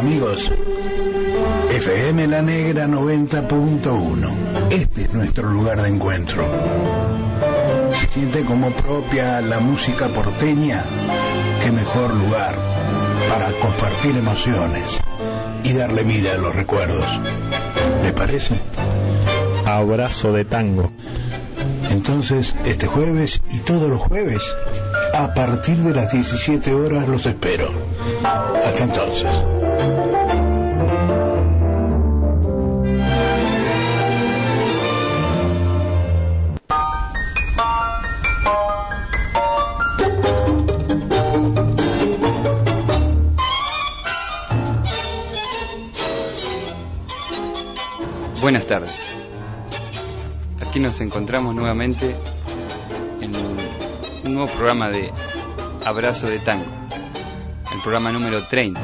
amigos. FM La Negra 90.1. Este es nuestro lugar de encuentro. ¿Se siente como propia la música porteña? Qué mejor lugar para compartir emociones y darle vida a los recuerdos. ¿Les parece? Abrazo de tango. Entonces, este jueves y todos los jueves, a partir de las 17 horas los espero. Hasta entonces. Buenas tardes. Aquí nos encontramos nuevamente en un nuevo programa de Abrazo de Tango, el programa número 30.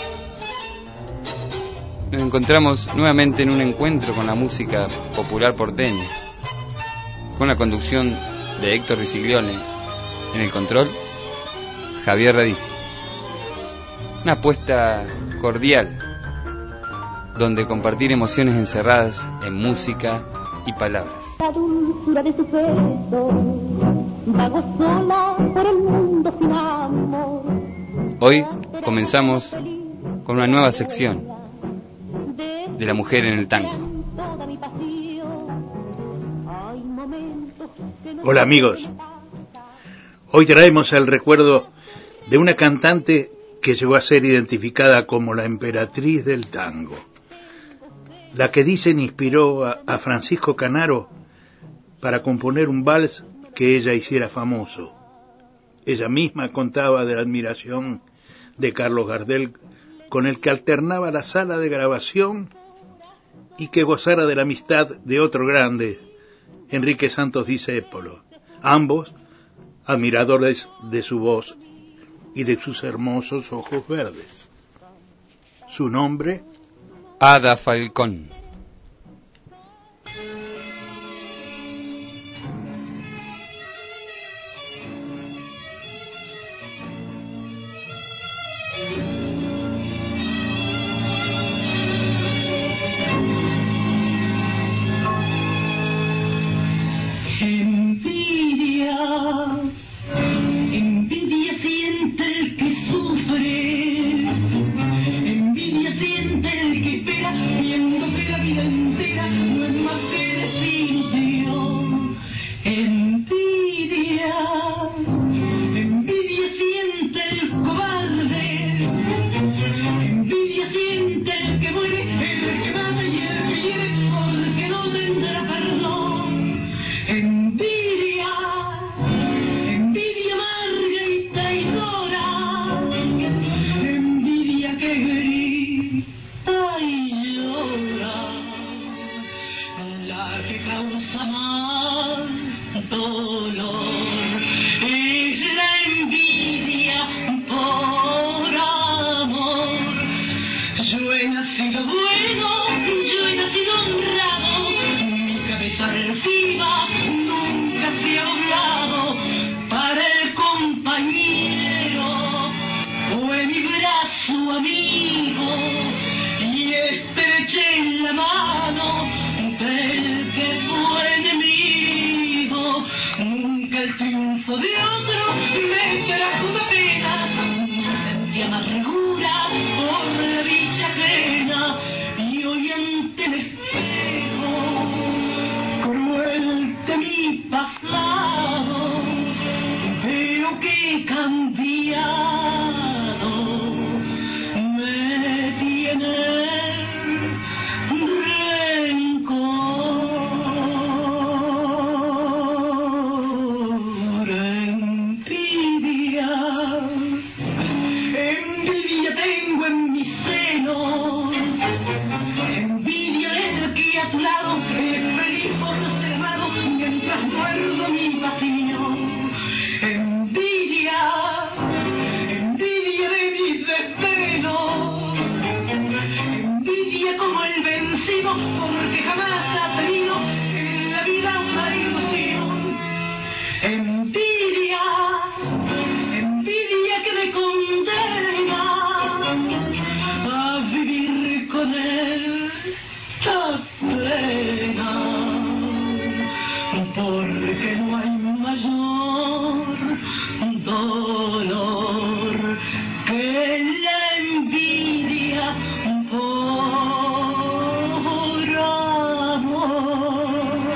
Nos encontramos nuevamente en un encuentro con la música popular porteña, con la conducción de Héctor Riciglione, en el control, Javier Radici. Una apuesta cordial, donde compartir emociones encerradas en música y palabras. La dulzura de su peso, vago sola por el mundo sin amor. Hoy comenzamos con una nueva sección de la mujer en el tango. Hola amigos, hoy traemos el recuerdo de una cantante que llegó a ser identificada como la emperatriz del tango, la que dicen inspiró a Francisco Canaro para componer un vals que ella hiciera famoso. Ella misma contaba de la admiración de Carlos Gardel, con el que alternaba la sala de grabación, y que gozara de la amistad de otro grande, Enrique Santos Discépolo, ambos admiradores de su voz y de sus hermosos ojos verdes. Su nombre, Ada Falcón. Envidia siente el que sufre, envidia siente el que espera, viendo que la vida entera no es más que desilusión. Envidia siente el cobarde, envidia siente el que muere, el que mata y el que hiere, porque no tendrá perdón. Envidia amarga y traidora, envidia que grita y llora, la que causa más dolor es la envidia por amor. Yo he nacido bueno, yo he nacido honrado, mi cabeza altiva nunca se ha doblado para el compañero. Fue mi brazo amigo y estreché la mano del que fue enemigo. Nunca el triunfo de otro me trajo pena, sentí amargura por la dicha ajena, y hoy ante el espejo, como el de mi pasado, veo que he cambiado, me tiene rencor. Envidia tengo en mi seno, envidia del que a tu lado es feliz por ser amado, mientras muerdo mi pasión. Envidia de mis desvelos, envidia como el vencido, porque jamás ha tenido en la vida una ilusión. Envidia que me condena a porque no hay mayor dolor que la envidia por amor.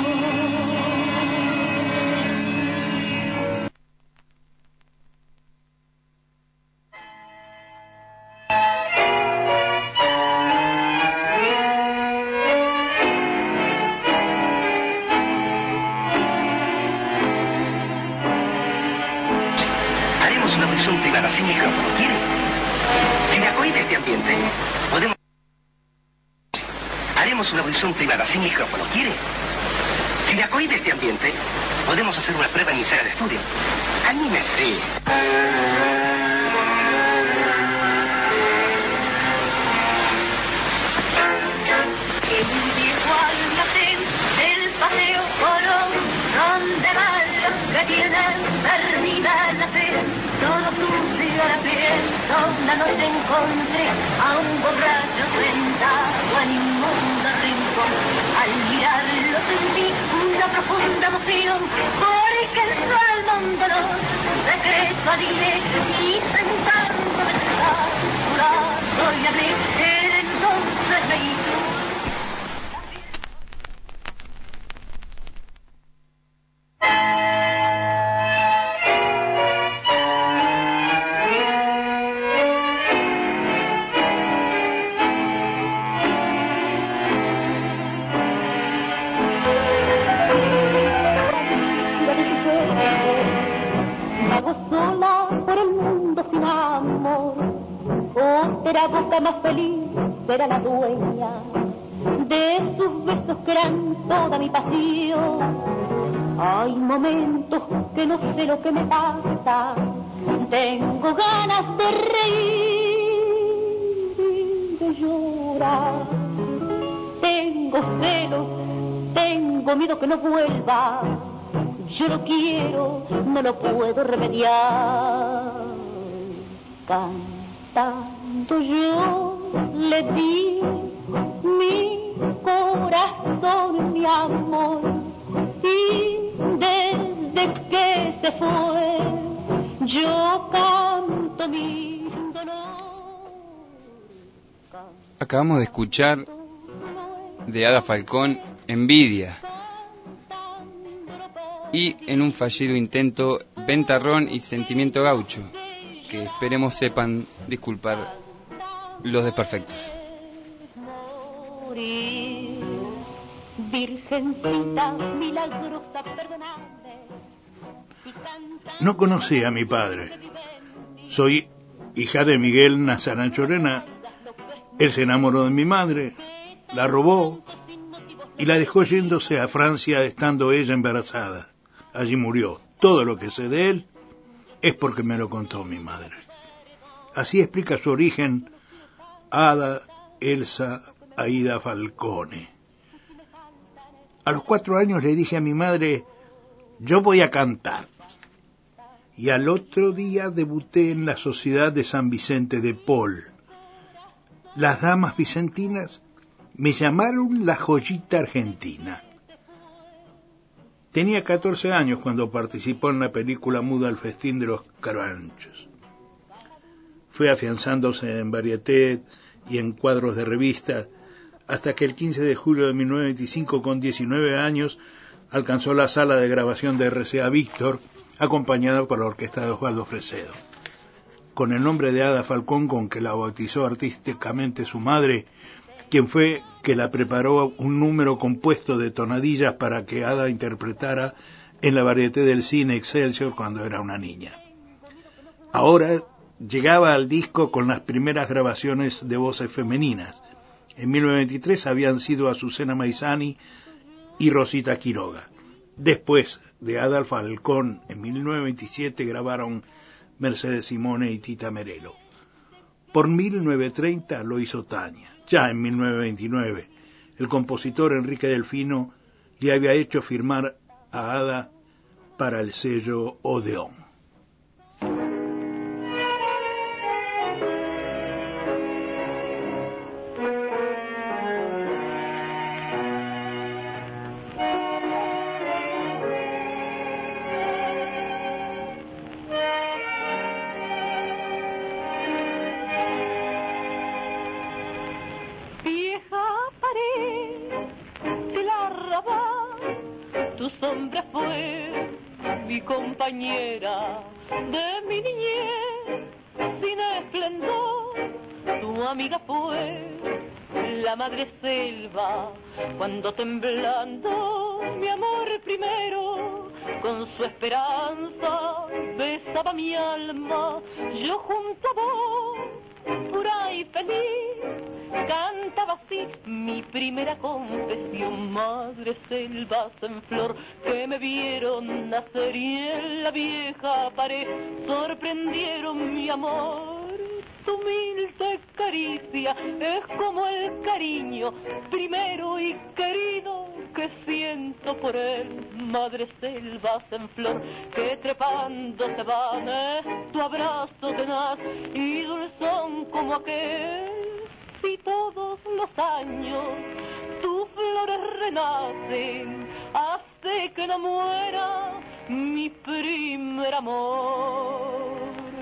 Haremos una versión privada sin micrófono, ¿quiere? Si le acoge este ambiente, podemos... Haremos una versión privada sin micrófono, ¿quiere? Si le acoge este ambiente, podemos hacer una prueba en mi sala de estudio. ¡Anímese! Del paseo Colón, donde van los que tienen perdida la fe, todo sucio a la piel, una noche encontré a un borracho sentado en inmundo rincón. Al mirarlo sentí una profunda emoción, porque en su alma un dolor secreto adiviné, y sentándome en su lado y hablé, él entonces me hizo. La boca más feliz será la dueña de sus besos que eran toda mi pasión. Hay momentos que no sé lo que me pasa, tengo ganas de reír y de llorar. Tengo celos, tengo miedo que no vuelva, yo lo quiero, no lo puedo remediar. Tanto yo le di mi corazón, mi amor, y desde que se fue yo canto mi dolor. Acabamos de escuchar de Ada Falcón Envidia, y en un fallido intento Ventarrón y Sentimiento Gaucho, que esperemos sepan disculpar los desperfectos. No conocí a mi padre. Soy hija de Miguel Nazaranchorena. Él se enamoró de mi madre, la robó y la dejó yéndose a Francia estando ella embarazada. Allí murió. Todo lo que sé de él es porque me lo contó mi madre. Así explica su origen Ada Elsa Aida Falcone. A los 4 años le dije a mi madre, yo voy a cantar. Y al otro día debuté en la Sociedad de San Vicente de Paul. Las damas vicentinas me llamaron la joyita argentina. Tenía 14 años cuando participó en la película muda El festín de los Caravanchos. Fue afianzándose en Varieté y en cuadros de revistas, hasta que el 15 de julio de 1925, con 19 años, alcanzó la sala de grabación de RCA Víctor, acompañado por la orquesta de Osvaldo Fresedo. Con el nombre de Ada Falcón, con que la bautizó artísticamente su madre, quien fue que la preparó un número compuesto de tonadillas para que Ada interpretara en la Varieté del Cine Excelsior cuando era una niña. Ahora llegaba al disco con las primeras grabaciones de voces femeninas. En 1923 habían sido Azucena Maizani y Rosita Quiroga. Después de Ada Falcón, en 1927 grabaron Mercedes Simone y Tita Merelo. Por 1930 lo hizo Tania. Ya en 1929, el compositor Enrique Delfino le había hecho firmar a Ada para el sello Odeón. Tu sombra fue mi compañera de mi niñez sin esplendor. Tu amiga fue la madre selva cuando temblando mi amor primero con su esperanza besaba mi alma. Yo junto a vos, pura y feliz, cantaba así mi primera confesión. Madre selvas en flor que me vieron nacer y en la vieja pared sorprendieron mi amor. Tu humilde caricia es como el cariño primero y querido que siento por él. Madre selvas en flor que trepando se van, es tu abrazo tenaz y dulzón como aquel. Si todos los años tus flores renacen, hace que no muera mi primer amor.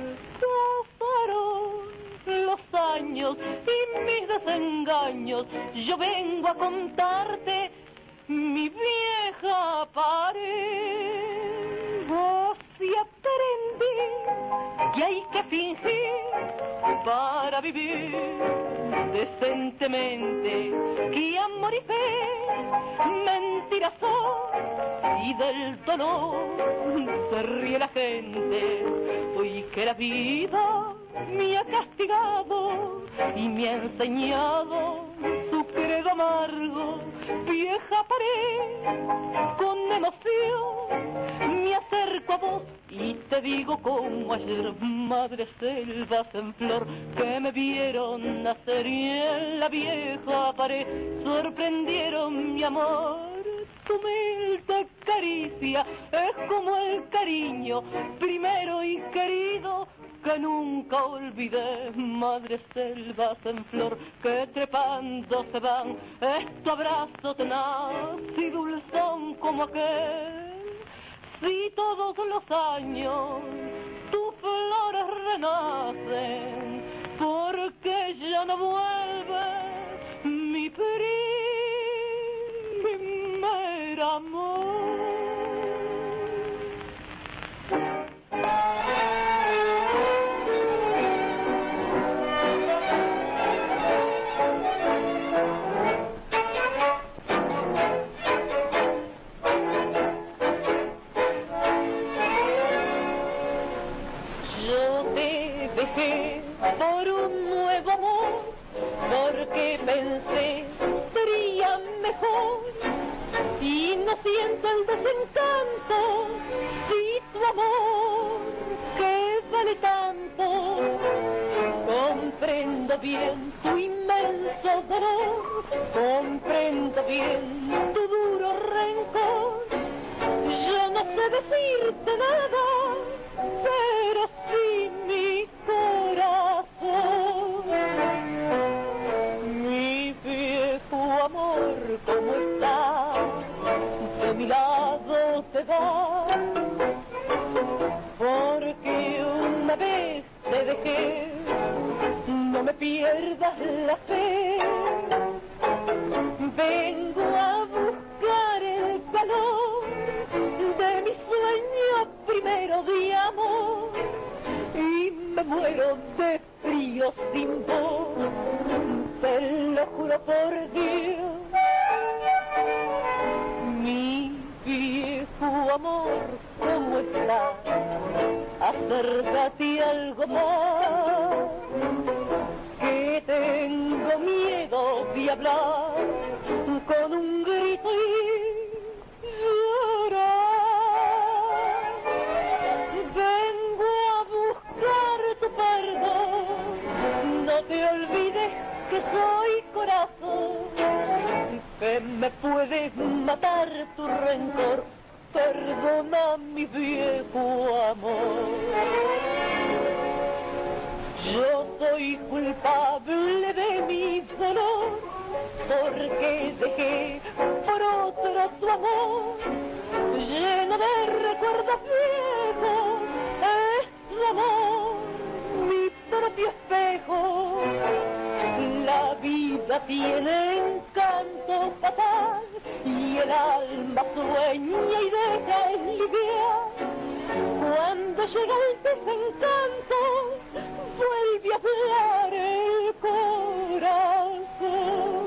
Pasaron los años y mis desengaños, yo vengo a contarte mi vieja pared. Así aprendí que hay que fingir para vivir decentemente, que amor y fe mentiras son y del dolor se ríe la gente. Hoy que la vida me ha castigado y me ha enseñado su credo amargo, vieja pared, con emoción me acerco a vos y te digo como ayer, madre selvas en flor que me vieron nacer y en la vieja pared sorprendieron mi amor. Tu humilde caricia es como el cariño primero y querido que nunca olvidé. Madre selvas en flor que trepando se van, es tu abrazo tenaz y dulzón como aquel. Si todos los años tus flores renacen, porque ya no vuelve mi primer amor. Por un nuevo amor, porque pensé sería mejor y no siento el desencanto si tu amor que vale tanto. Comprendo bien tu inmenso dolor, comprendo bien tu duro rencor. Yo no sé decirte nada, pero sí mi corazón. Mi viejo amor, ¿cómo está? De mi lado te va, porque una vez te dejé, no me pierdas la fe. Vengo a buscar el calor de mi sueño primero de amor y me muero de frío sin voz, te lo juro por Dios. Mi viejo amor, ¿cómo estás? Acércate algo más, que tengo miedo de hablar con un grito y llorar. Vengo a buscar tu perdón, no te olvides que soy corazón, que me puede matar tu rencor. Perdona mi viejo amor. Yo soy culpable de mi dolor, porque dejé por otro tu amor, lleno de recuerdos viejos. Es tu amor mi propio espejo. La vida tiene encanto fatal y y el alma sueña y deja aliviar. Cuando llega el desencanto, vuelve a hablar el corazón.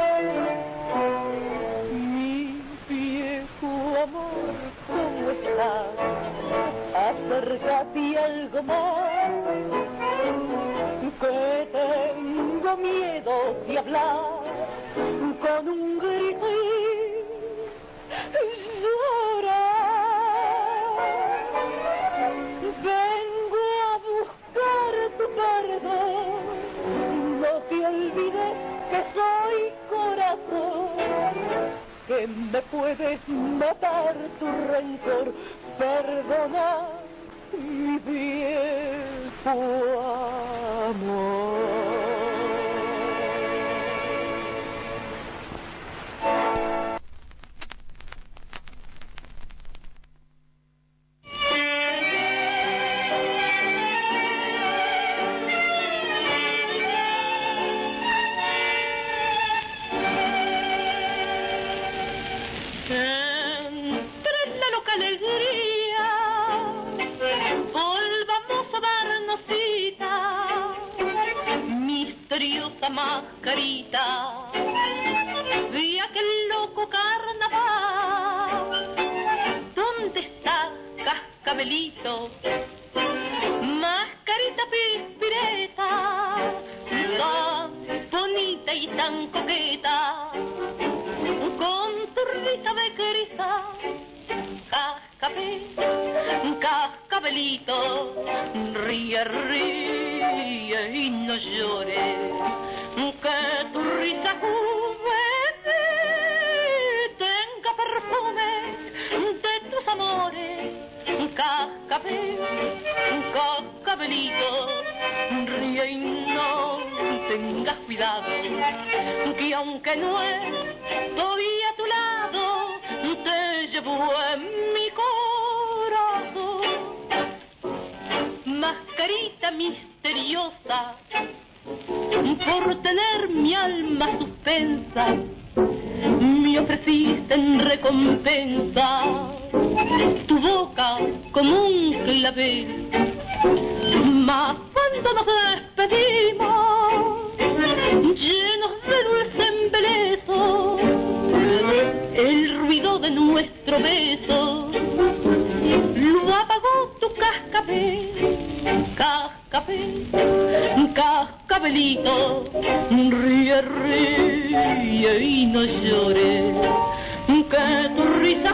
Mi viejo amor, ¿cómo estás? Acércate algo más, que tengo miedo de hablar con un grito y llorar. Vengo a buscar tu perdón, no te olvides que soy corazón, que me puedes matar tu rencor. Perdona mi viejo amor. Mascarita de aquel loco carnaval. ¿Dónde está Cascabelito? Mascarita pispireta, tan bonita y tan coqueta, con tu risa de cristal. Cascabelito, ríe, ríe y no llores, que tu risa juvenil tenga perfume de tus amores. Cascabelito, ríe y no tengas cuidado, que aunque no estoy a tu lado, te llevo en mi corazón. Mascarita misteriosa, por tener mi alma suspensa, me ofreciste en recompensa tu boca como un clavel. Mas cuando nos despedimos, llenos de dulce embeleso, el ruido de nuestro beso lo apagó tu cascabel. Cascabelito, ríe, ríe y no llores, que tu risa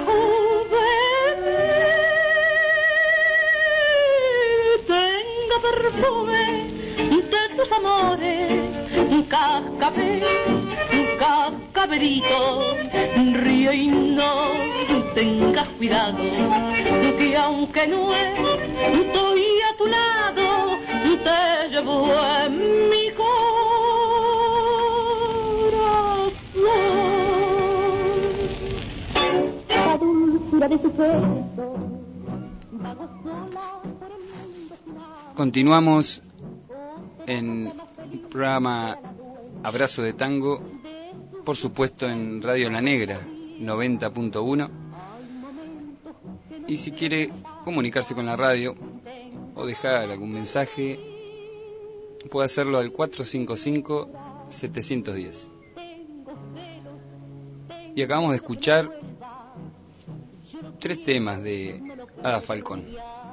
juvenil tenga perfume de tus amores. Cascabelito, ríe y no tengas cuidado, que aunque no estoy a tu lado, te llevo en mi corazón. La dulzura de sus besos, vago sola por el mundo. Continuamos en el programa Abrazo de Tango, por supuesto en Radio La Negra 90.1, y si quiere comunicarse con la radio o dejar algún mensaje, puede hacerlo al 455-710. Y acabamos de escuchar 3 temas de Ada Falcón: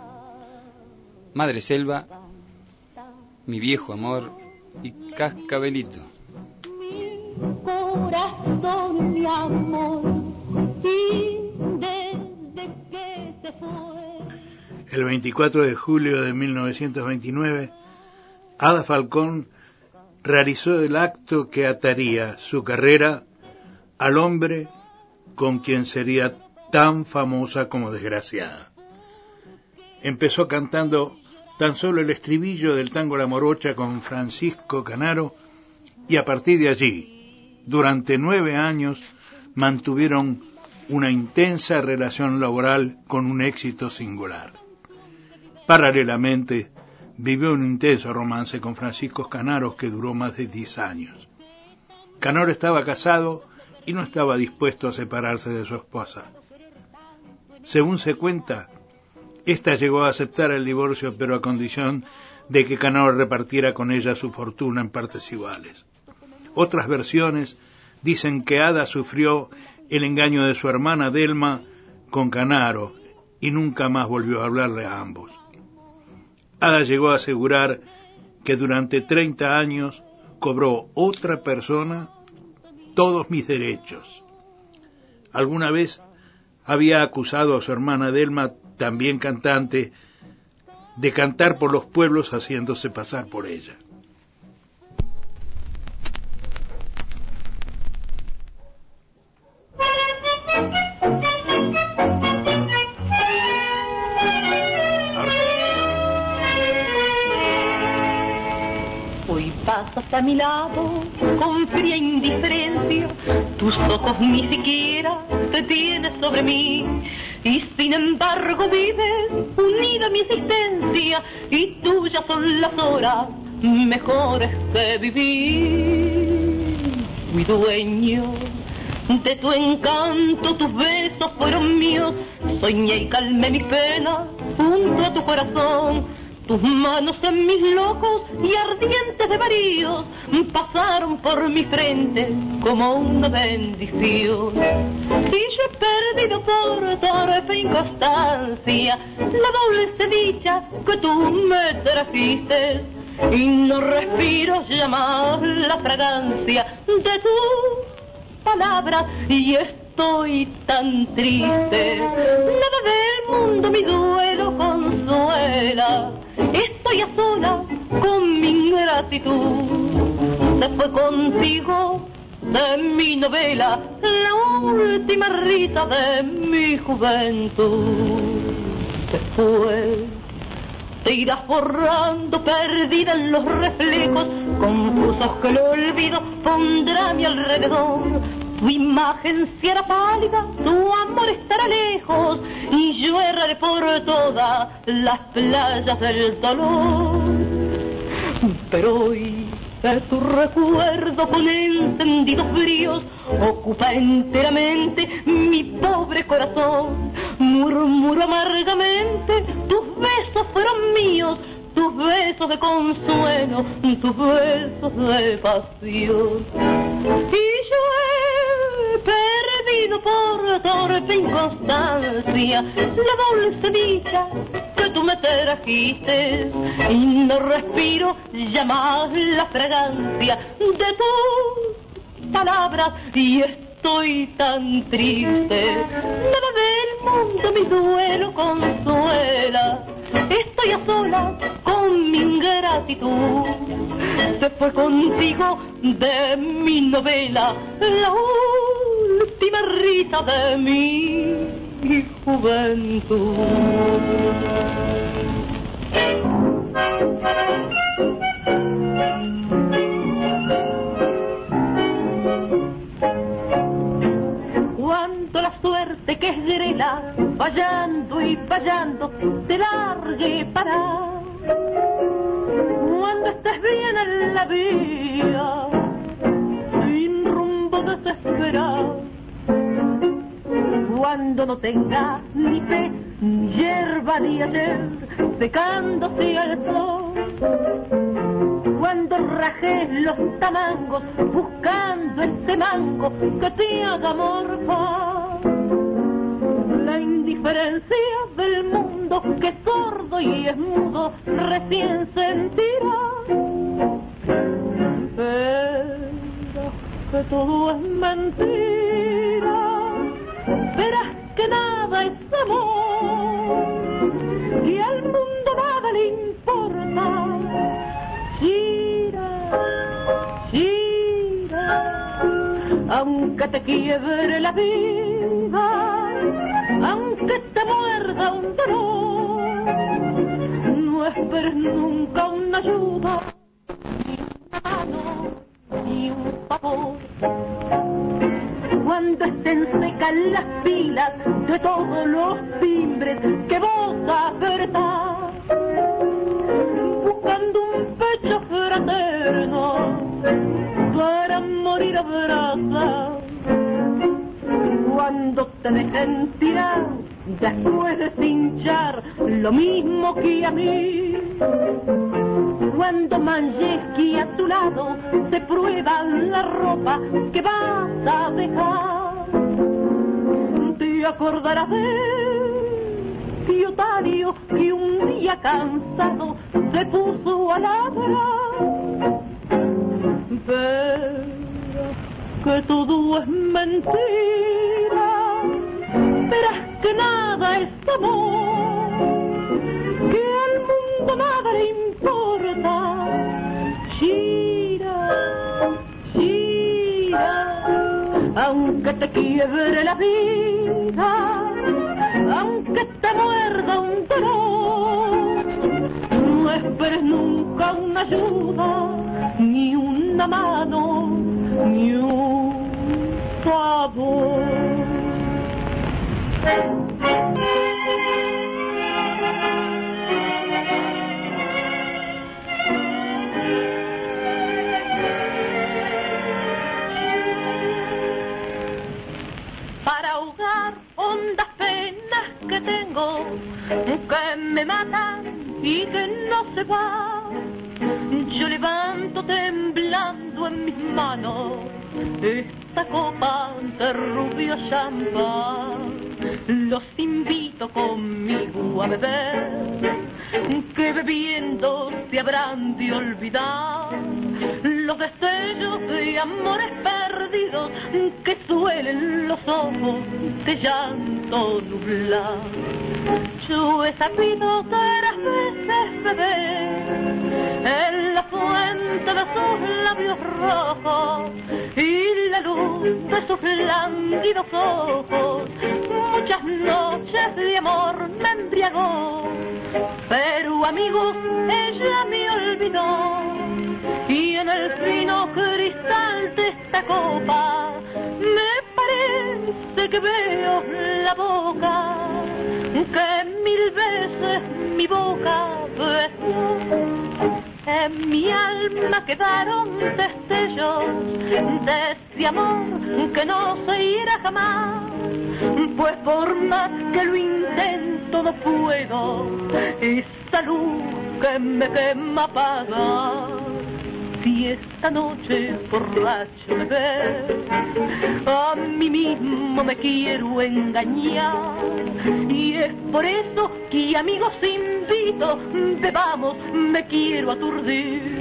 Madre Selva, Mi Viejo Amor y Cascabelito. Corazón, mi amor, y desde que se fue. El 24 de julio de 1929, Ada Falcón realizó el acto que ataría su carrera al hombre con quien sería tan famosa como desgraciada. Empezó cantando tan solo el estribillo del tango La Morocha con Francisco Canaro, y a partir de allí, durante 9 años, mantuvieron una intensa relación laboral con un éxito singular. Paralelamente, vivió un intenso romance con Francisco Canaro que duró más de 10 años. Canaro estaba casado y no estaba dispuesto a separarse de su esposa. Según se cuenta, ésta llegó a aceptar el divorcio, pero a condición de que Canaro repartiera con ella su fortuna en partes iguales. Otras versiones dicen que Ada sufrió el engaño de su hermana Delma con Canaro y nunca más volvió a hablarle a ambos. Ada llegó a asegurar que durante 30 años cobró otra persona todos mis derechos. Alguna vez había acusado a su hermana Delma, también cantante, de cantar por los pueblos haciéndose pasar por ella. Hoy pasas a mi lado con fría indiferencia, tus ojos ni siquiera te tienes sobre mí, y sin embargo vives unida a mi existencia, y tuyas son las horas mejores que viví. Fui dueño de tu encanto, tus besos fueron míos, soñé y calmé mi pena junto a tu corazón. Tus manos en mis locos y ardientes desvaríos pasaron por mi frente como una bendición. Y yo he perdido por torpe inconstancia la dulce dicha que tú me trajiste, y no respiro ya más la fragancia de tus palabras, y estoy tan triste. Nada del mundo mi duelo consuela, estoy a sola con mi ingratitud. Se fue contigo de mi novela la última risa de mi juventud. Se fue, te irás borrando, perdida en los reflejos confusos que el olvido pondrá a mi alrededor. Tu imagen si era pálida, tu amor estará lejos, y yo erraré por todas las playas del dolor. Pero hoy tu recuerdo con encendidos bríos ocupa enteramente mi pobre corazón. Murmuro amargamente, tus besos fueron míos, tus besos de consuelo, tus besos de pasión. Y yo he perdido por torpe inconstancia la dulce dicha que tú me trajiste, y no respiro ya más la fragancia de tus palabras, y estoy tan triste. Nada del mundo mi duelo consuela, estoy a solas con mi ingratitud. Se fue contigo de mi novela la última risa de mi juventud. Cuando la suerte que es grela, fallando y fallando, te largue para. Cuando estés bien en la vía, sin rumbo desesperado, cuando no tengas ni fe, ni hierba ni ayer, secándose el sol, cuando rajes los tamangos, buscando ese mango que te haga morfar. La indiferencia del mundo que es sordo y es mudo recién sentirá. Verás que todo es mentira, verás que nada es amor y al mundo nada le importa. Gira, gira, aunque te quiebre la vida, aunque te muerda un dolor, no esperes nunca una ayuda, ni una mano, ni un favor. Cuando estén secas las pilas de todos los timbres que vos apretás, buscando un pecho fraterno para morir abrazado, tenés entidad después de cinchar lo mismo que a mí. Cuando Manjeski a tu lado se prueba la ropa que vas a dejar, te acordarás de Piotario que un día cansado se puso a ladrar. Pero que todo es mentira, verás que nada es amor, que al mundo nada le importa. Gira, gira, aunque te quiebre la vida, aunque te muerda un dolor, no esperes nunca una ayuda, ni una mano, ni un favor. Para ahogar hondas penas que tengo, que me matan y que no se van, yo levanto temblando en mis manos esta copa de rubio champán. Los invito conmigo a beber, que bebiendo se habrán de olvidar los destellos de amores perdidos que suelen los ojos de llanto nublar. Yo he sabido 3 veces beber en la fuente de sus labios rojos y la luz de sus lánguidos ojos. Muchas noches de amor me embriagó, pero amigos, ella me olvidó, y en el fino cristal de esta copa me parece que veo la boca que 1000 veces mi boca besó. En mi alma quedaron destellos de ese amor que no se irá jamás, pues por más que lo intento no puedo esa luz que me quema apagar. Si esta noche borracho me ves, a mí mismo me quiero engañar, y es por eso que amigos invito, bebamos, me quiero aturdir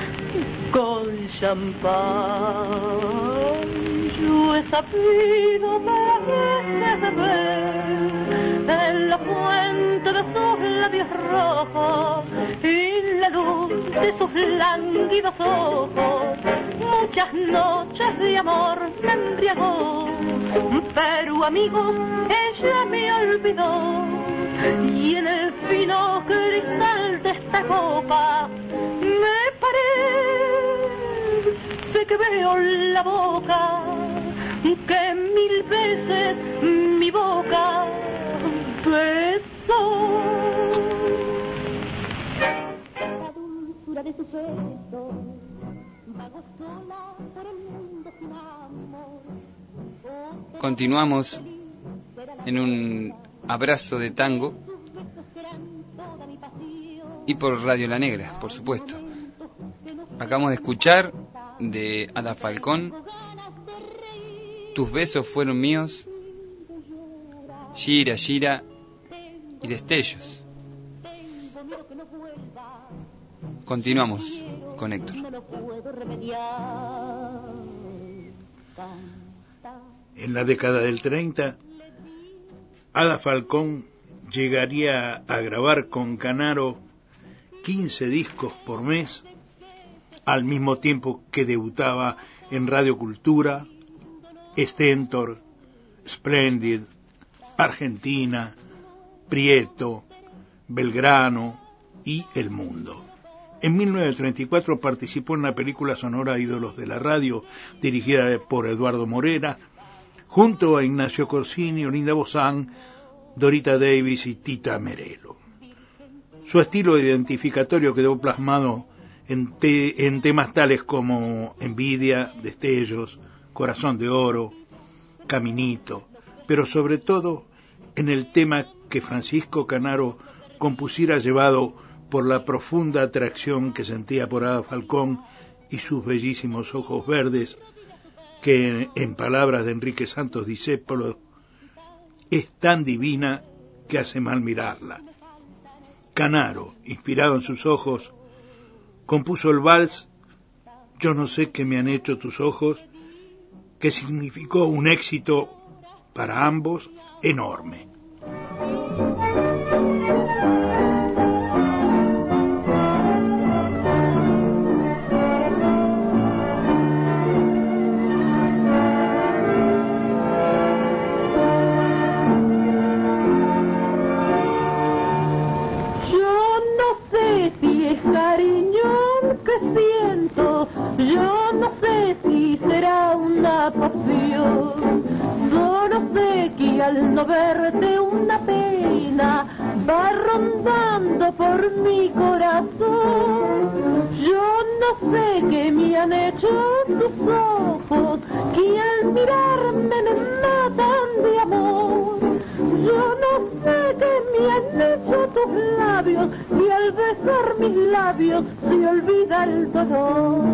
con champán. Yo he sabido 3 veces beber en la fuente de sus labios rojos y la luz de sus lánguidos ojos. Muchas noches de amor me embriagó, pero amigos, ella me olvidó, y en el fino cristal de esta copa me parece que veo la boca que 1000 veces mi boca besó. La dulzura de su peso vago sola por el mundo sin amor. Continuamos en un abrazo de tango y por Radio La Negra, por supuesto. Acabamos de escuchar de Ada Falcón Tus besos fueron míos, Gira, gira y Destellos. Continuamos con Héctor. En la década del 30, Ada Falcón llegaría a grabar con Canaro 15 discos por mes, al mismo tiempo que debutaba en Radio Cultura, Stentor, Splendid, Argentina, Prieto, Belgrano y El Mundo. En 1934 participó en la película sonora Ídolos de la Radio, dirigida por Eduardo Morera, junto a Ignacio Corsini, Olinda Bozán, Dorita Davis y Tita Merelo. Su estilo identificatorio quedó plasmado en temas tales como Envidia, Destellos, Corazón de Oro, Caminito, pero sobre todo en el tema que Francisco Canaro compusiera llevado por la profunda atracción que sentía por Ada Falcón y sus bellísimos ojos verdes, que en palabras de Enrique Santos Discépolo, es tan divina que hace mal mirarla. Canaro, inspirado en sus ojos, compuso el vals Yo no sé qué me han hecho tus ojos, que significó un éxito para ambos enorme. Yo no sé si será una pasión, yo no sé que al no verte una pena va rondando por mi corazón. Yo no sé qué me han hecho tus ojos, que al mirarme me matan de amor. Yo no sé qué me han hecho tus labios, y al besar mis labios se olvida el dolor.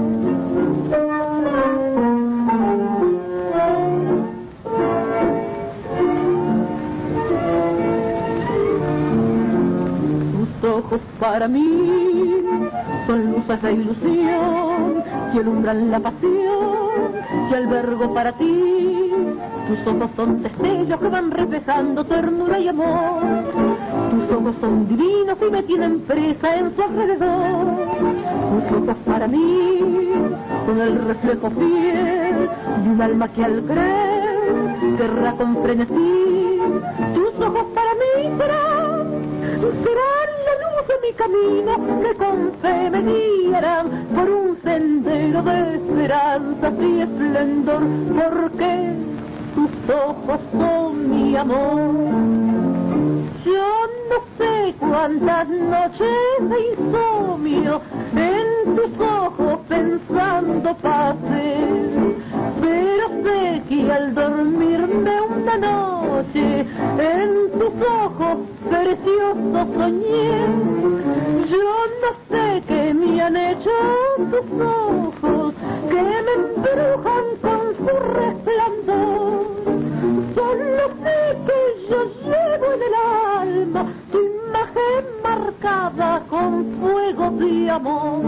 Tus ojos para mí son luces de ilusión que alumbran la pasión que albergo para ti. Tus ojos son destellos que van reflejando ternura y amor. Tus ojos son divinos y me tienen presa en su alrededor. Tus ojos para mí son el reflejo fiel de un alma que al creer querrá con frenesí. Tus ojos para mí serán la luz de mi camino, que con fe me guiarán por un sendero de esperanza y esplendor, porque tus ojos son mi amor. Yo no sé cuántas noches de insomnio en tus ojos pensando pasé, pero sé que al dormirme una noche en tus ojos preciosos soñé. Yo no sé qué me han hecho tus ojos, que me embrujan con su resplandor. Solo sé que yo llevo en el alma tu imagen marcada con fuego de amor.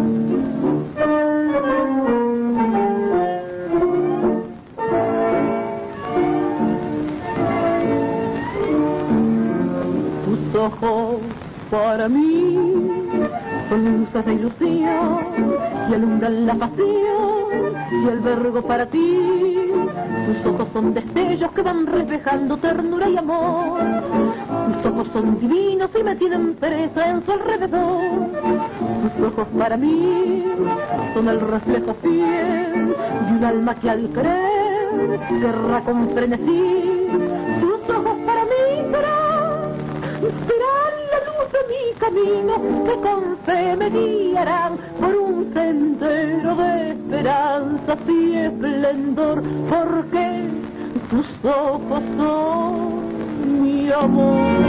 Tus ojos para mí son luces de ilusión y alumbran la pasión y albergo para ti. Tus ojos son destellos que van reflejando ternura y amor. Tus ojos son divinos y me tienen presa en su alrededor. Tus ojos para mí son el reflejo fiel de un alma que al creer querrá con frenesí. Tus ojos para mí serán la luz de mi camino, que con fe me guiarán por un sendero de esperanza y esplendor, porque tus ojos son mi amor.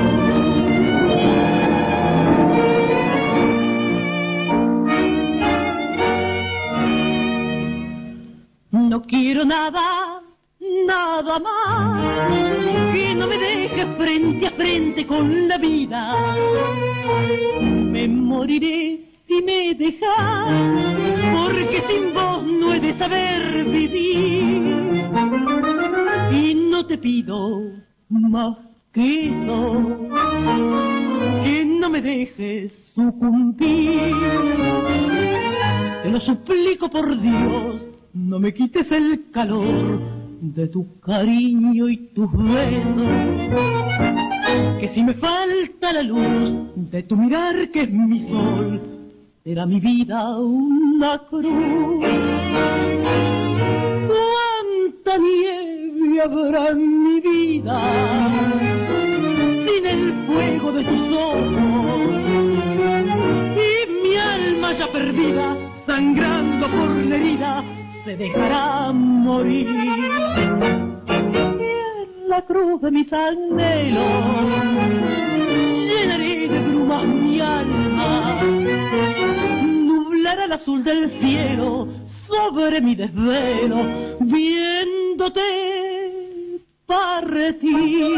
No quiero nada más que no me deje frente a frente con la vida. Me moriré si me dejas, porque sin vos no he de saber vivir. Y no te pido más que eso, que no me dejes sucumbir. Te lo suplico por Dios, no me quites el calor de tu cariño y tus besos, que si me falta la luz de tu mirar, que es mi sol, será mi vida una cruz. Cuánta nieve habrá en mi vida sin el fuego de tus ojos, y mi alma ya perdida, sangrando por la herida, se dejará morir. Y en la cruz de mis anhelos, llenaré de brumas mi alma, nublará el azul del cielo sobre mi desvelo, viéndote partir.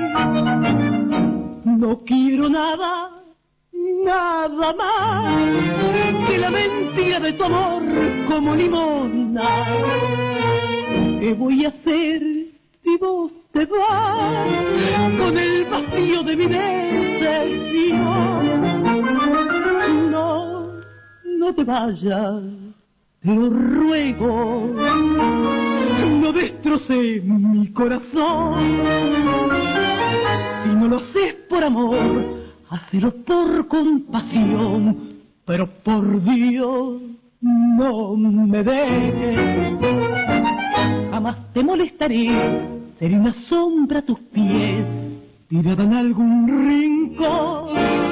No quiero nada más que la mentira de tu amor como limosna. ¿Qué voy a hacer si vos te vas con el vacío de mi decepción? No te vayas, te lo ruego, no destroces mi corazón. Si no lo haces por amor, hacelo por compasión, pero por Dios no me dejes. Jamás te molestaré, seré una sombra a tus pies, tirada en algún rincón.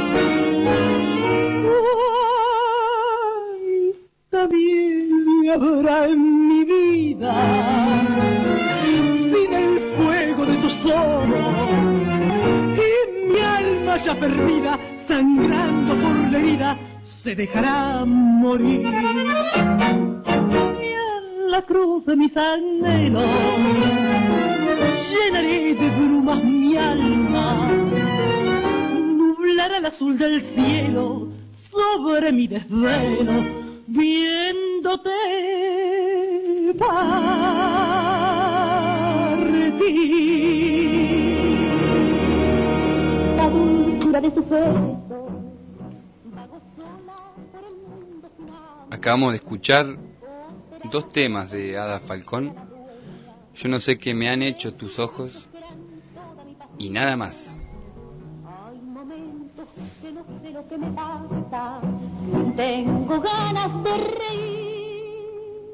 También habrá en mi vida, sin el fuego de tus ojos, y mi alma ya perdida, sangrando por la herida, se dejará morir. Y en la cruz de mis anhelos llenaré de brumas mi alma, nublará el azul del cielo sobre mi desvelo, viéndote partir. La dulzura de tu beso. Acabamos de escuchar 2 temas de Ada Falcón. Yo no sé qué me han hecho tus ojos y nada más. Hay momentos que no sé lo que me pasa, tengo ganas de reír.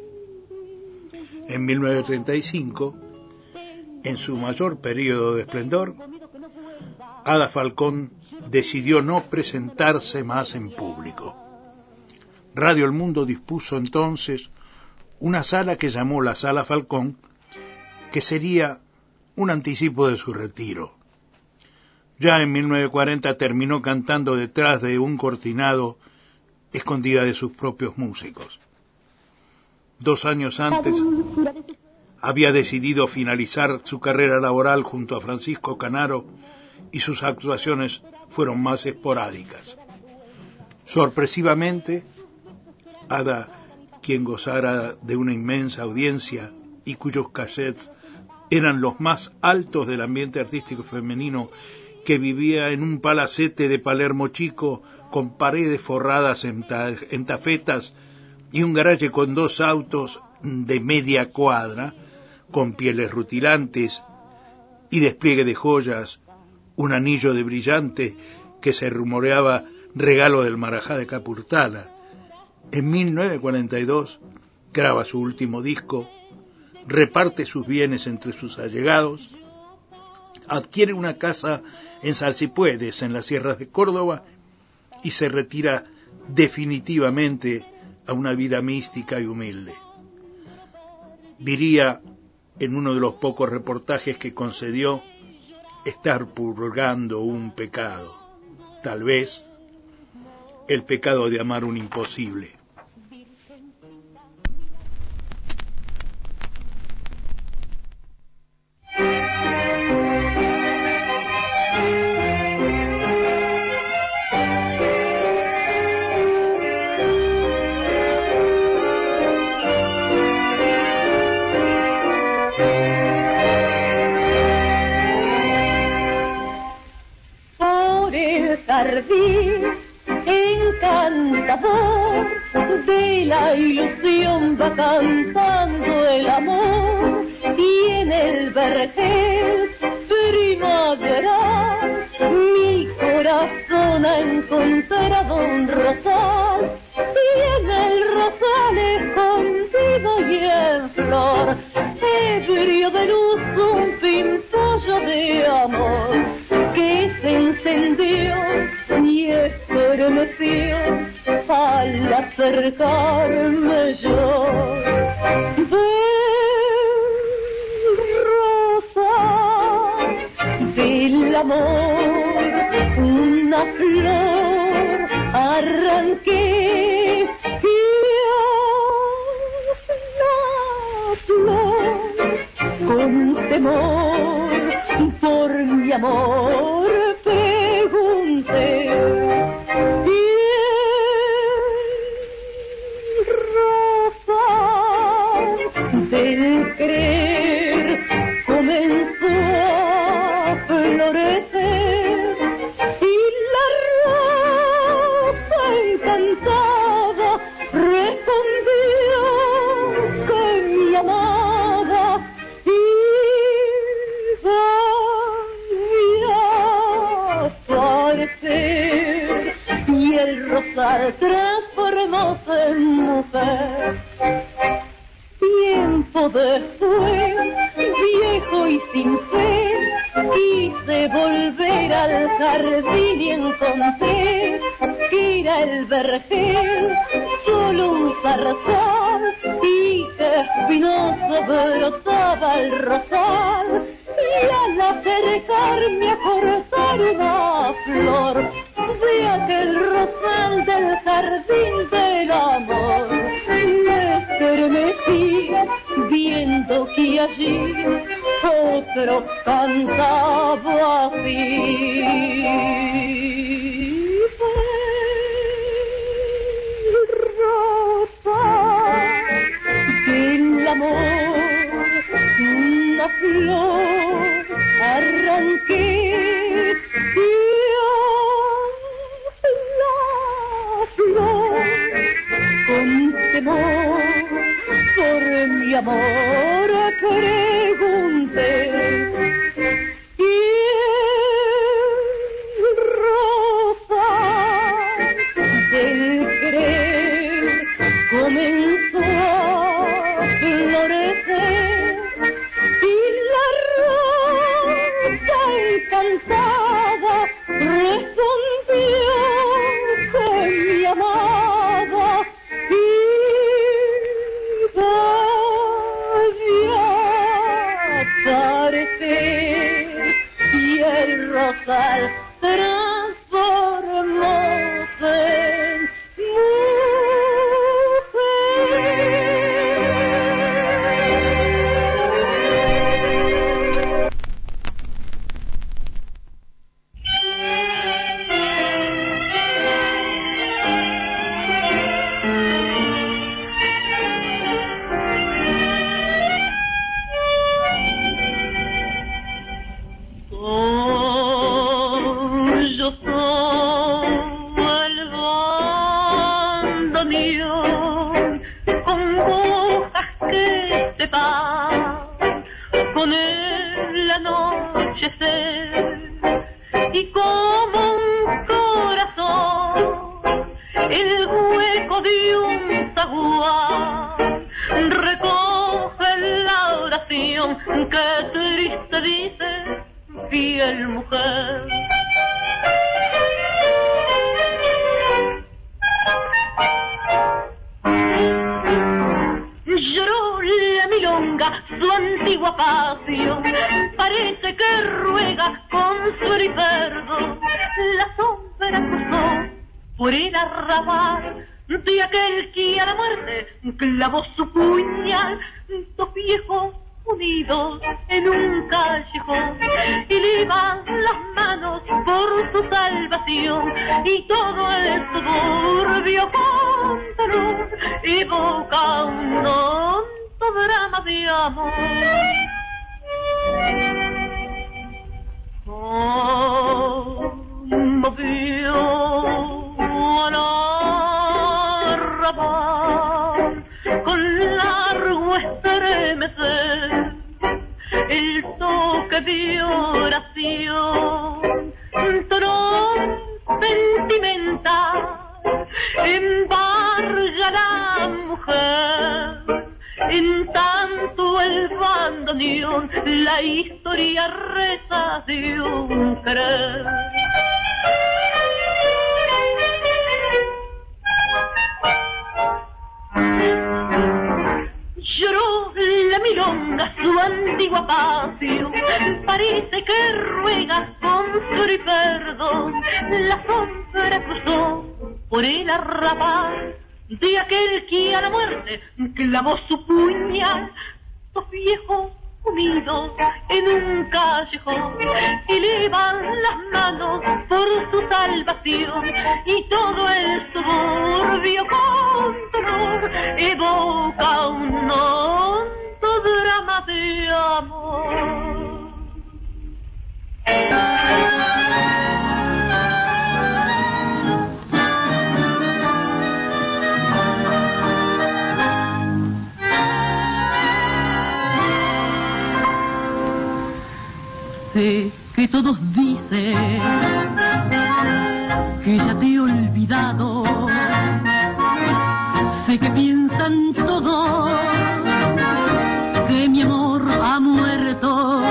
En 1935, en su mayor periodo de esplendor, Ada Falcón decidió no presentarse más en público. Radio El Mundo dispuso entonces una sala que llamó la Sala Falcón, que sería un anticipo de su retiro. Ya en 1940 terminó cantando detrás de un cortinado, escondida de sus propios músicos. 2 años antes había decidido finalizar su carrera laboral junto a Francisco Canaro y sus actuaciones fueron más esporádicas. Sorpresivamente, Ada, quien gozara de una inmensa audiencia y cuyos cassettes eran los más altos del ambiente artístico femenino, que vivía en un palacete de Palermo Chico con paredes forradas en tafetas y un garaje con 2 autos de media cuadra, con pieles rutilantes y despliegue de joyas, un anillo de brillante que se rumoreaba regalo del Marajá de Capurtala. En 1942 graba su último disco, reparte sus bienes entre sus allegados, adquiere una casa en Salsipuedes, en las sierras de Córdoba, y se retira definitivamente a una vida mística y humilde. Diría en uno de los pocos reportajes que concedió estar purgando un pecado, tal vez el pecado de amar un imposible. Jardín encantador de la ilusión va cantando el amor, y en el vergel primaveral mi corazón ha encontrado un rosal, y en el rosal escondido y en flor, ebrio de luz, un pimpollo de amor que se encendió y estremeció al acercarme yo. Del rosal arranqué y la flor con temor por mi amor pregunté. Y el querer comenzó a florecer y la rosa encantada respondió que me amaba y volvió a aparecer y el rosal transformóse en mujer. Tiempo después, viejo y sin fe, quise volver al jardín y encontré que era el vergel, solo un zarzal, y que espinoso brotaba el rosal, y al acercarme a cortar una flor de aquel rosal del jardín del amor, me estremecí viendo que allí otro cantaba así. Rosa del amor, una flor arranqué y la flor con temor por mi amor pregunté. Y rosa del querer comenzó a florecer y la rosa encantada respondió que me amaba y volvió a aparecer y el rosal transformóse en de aquel que a la muerte clavó su puñal, dos viejos unidos en un callejón y liban las manos por su salvación y todo el suburbio con dolor evoca un hondo drama de amor. Movió al arrabal con largo estremecer el toque de oración, tron sentimental embarga a la mujer. En tanto el bandoneón la historia reza de un querer. Lloró la milonga su antigua pasión, parece que ruega con flor y perdón. La sombra cruzó por el arrabal de aquel que a la muerte clavó su puñal. Dos viejos unidos en un callejón elevan las manos por su salvación, y todo el suburbio con dolor evoca un hondo drama de amor. Sé que todos dicen que ya te he olvidado. Sé que piensan todos que mi amor ha muerto.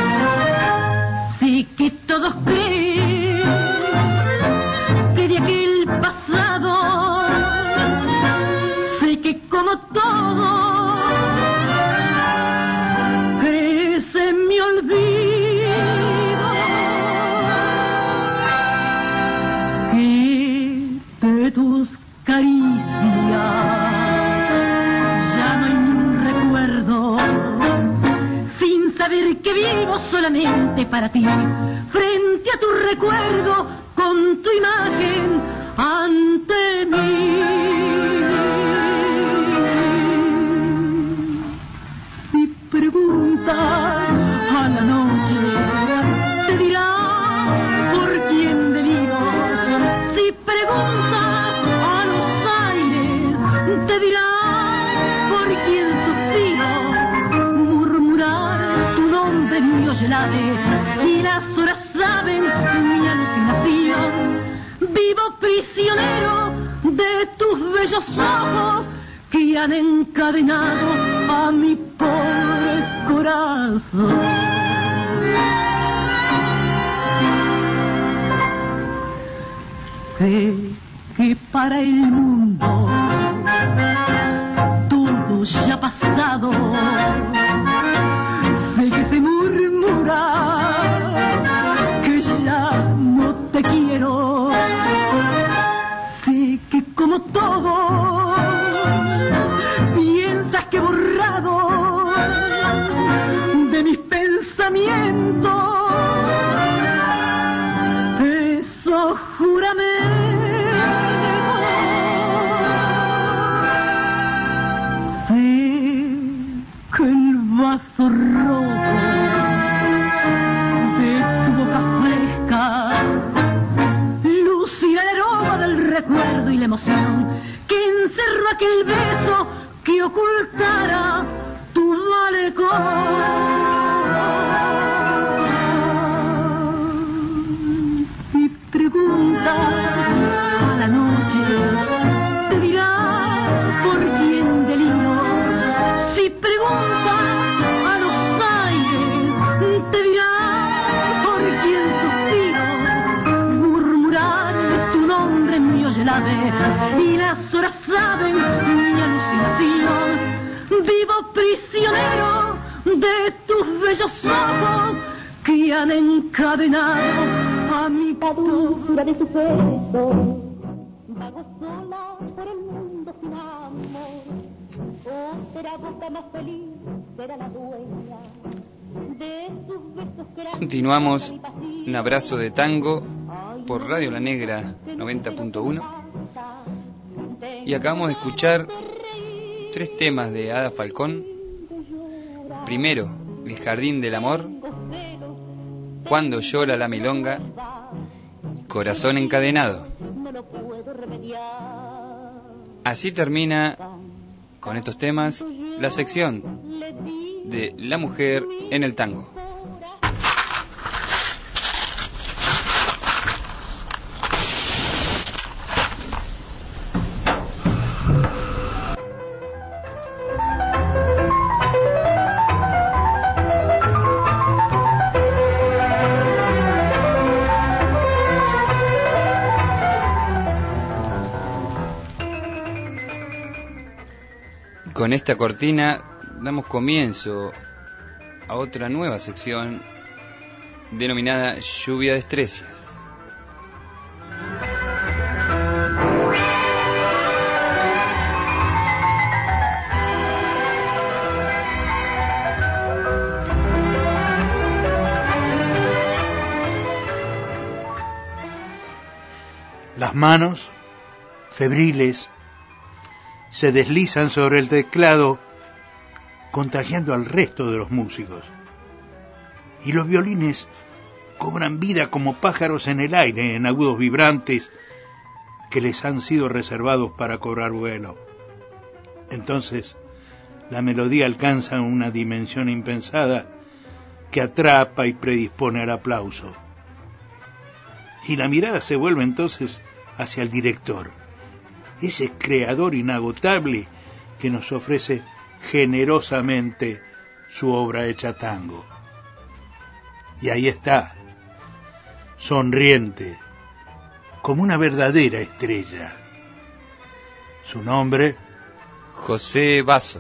Sé que todos creen que de aquel pasado, sé que como todo, que se me olvida. De tus caricias ya no hay ni un recuerdo, sin saber que vivo solamente para ti, frente a tu recuerdo, con tu imagen ante mí. Si preguntas a la noche, te dirá por quién deliro. Si preguntas a los aires, te dirá por quién suspiro. Murmurar tu nombre en mi oyelade, y las horas saben mi alucinación. Vivo prisionero de tus bellos ojos que han encadenado a mi pobre corazón. Sé que para el mundo todo ya ha pasado. Sé que se murmura que ya no te quiero. Sé que como todo piensas que he borrado de mis pensamientos esos juramentos. Que el vaso rojo de tu boca fresca lucirá el aroma del recuerdo y la emoción que encerró aquel beso que ocultara tu malecón. Si preguntas a la noche, te dirá por quién deliro. Si preguntas a los aires, te dirá por quién suspiro. Murmurar tu nombre en mi oyelade, y las horas saben mi alucinación. Vivo prisionero de tus bellos ojos que han encadenado a mi dulzura de su pecho. Vago sola por el mundo sin amor. Oh, será boca más feliz, será la dueña de sus besos que eran. Continuamos un abrazo de tango por Radio La Negra 90.1 y acabamos de escuchar 3 temas de Ada Falcón. Primero, El Jardín del Amor, Cuando llora la milonga, Corazón encadenado. Así termina con estos temas la sección de la mujer en el tango. Con esta cortina damos comienzo a otra nueva sección denominada Lluvia de Estrellas. Las manos, febriles, se deslizan sobre el teclado, contagiando al resto de los músicos. Y los violines cobran vida como pájaros en el aire, en agudos vibrantes que les han sido reservados para cobrar vuelo. Entonces, la melodía alcanza una dimensión impensada que atrapa y predispone al aplauso. Y la mirada se vuelve entonces hacia el director, ese creador inagotable que nos ofrece generosamente su obra hecha tango. Y ahí está, sonriente, como una verdadera estrella. Su nombre, José Basso.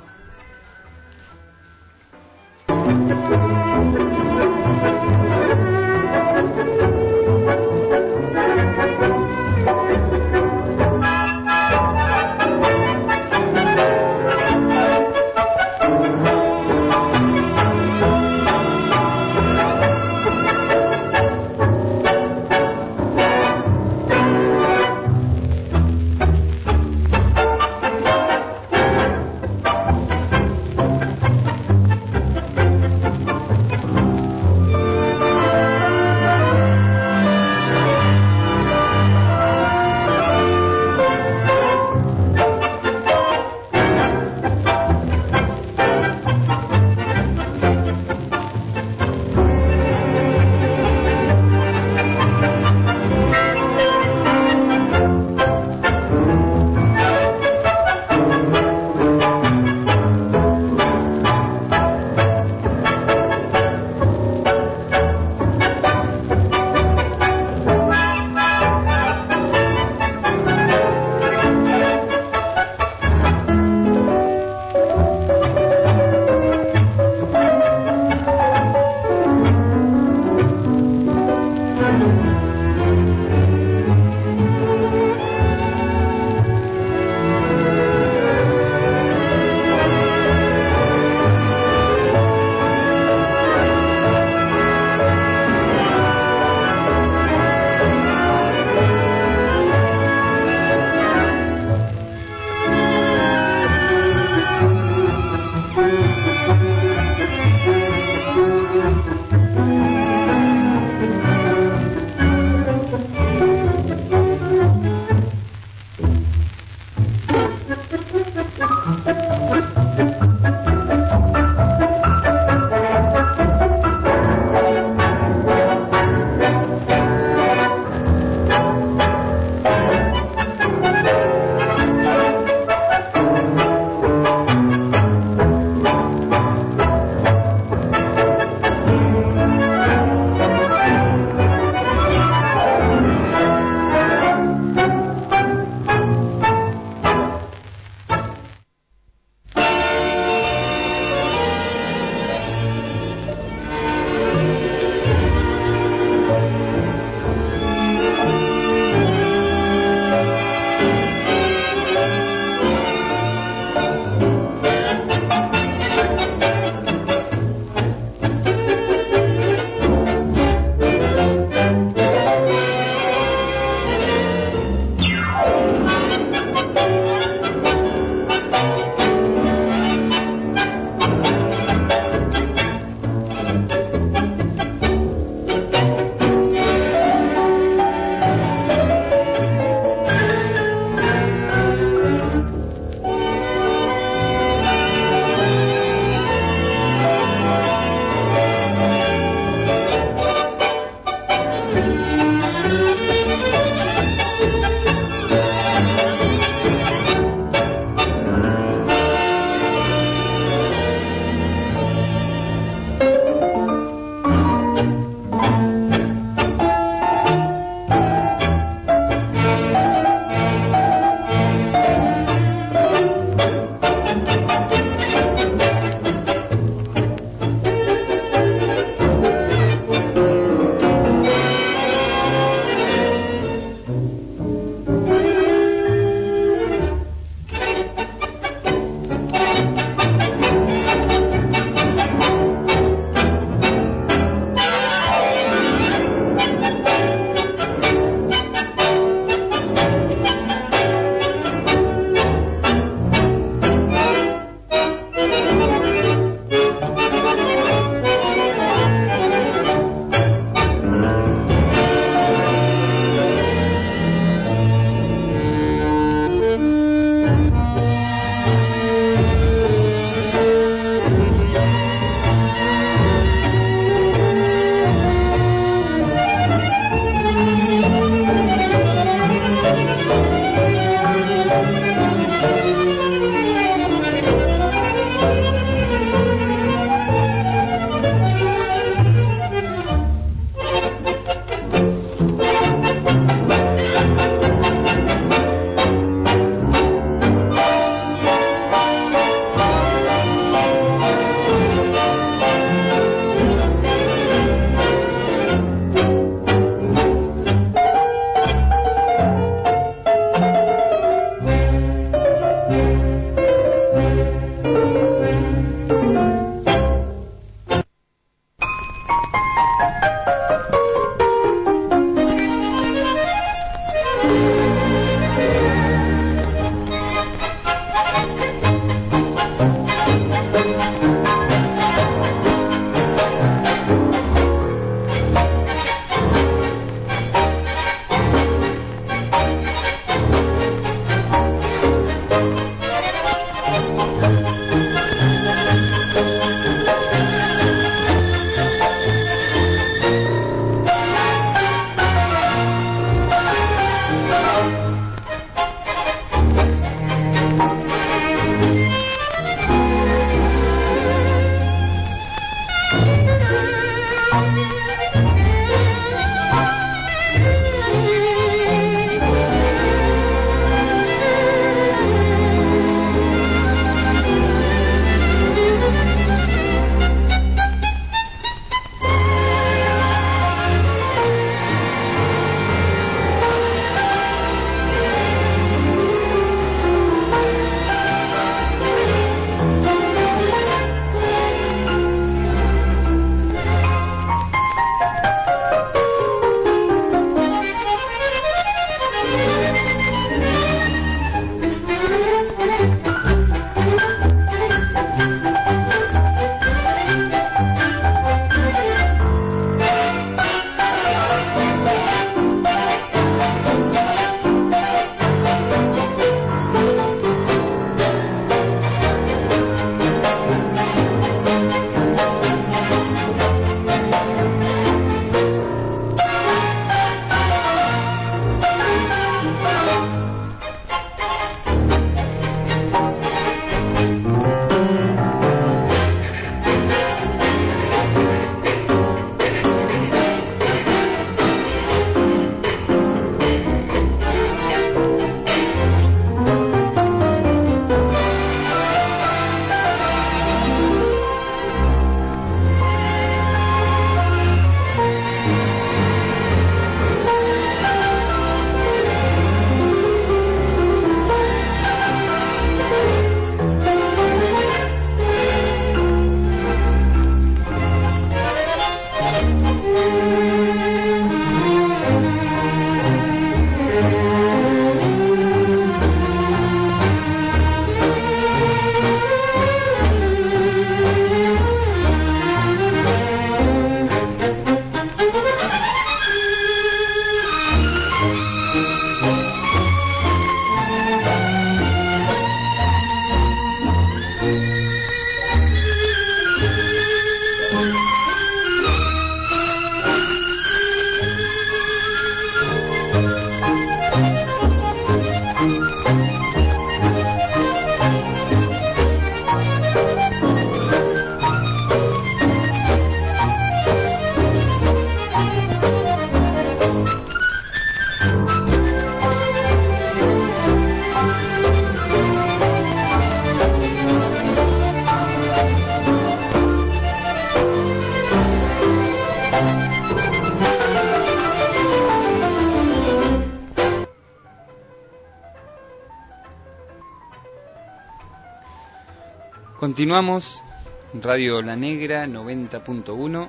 Continuamos, Radio La Negra 90.1.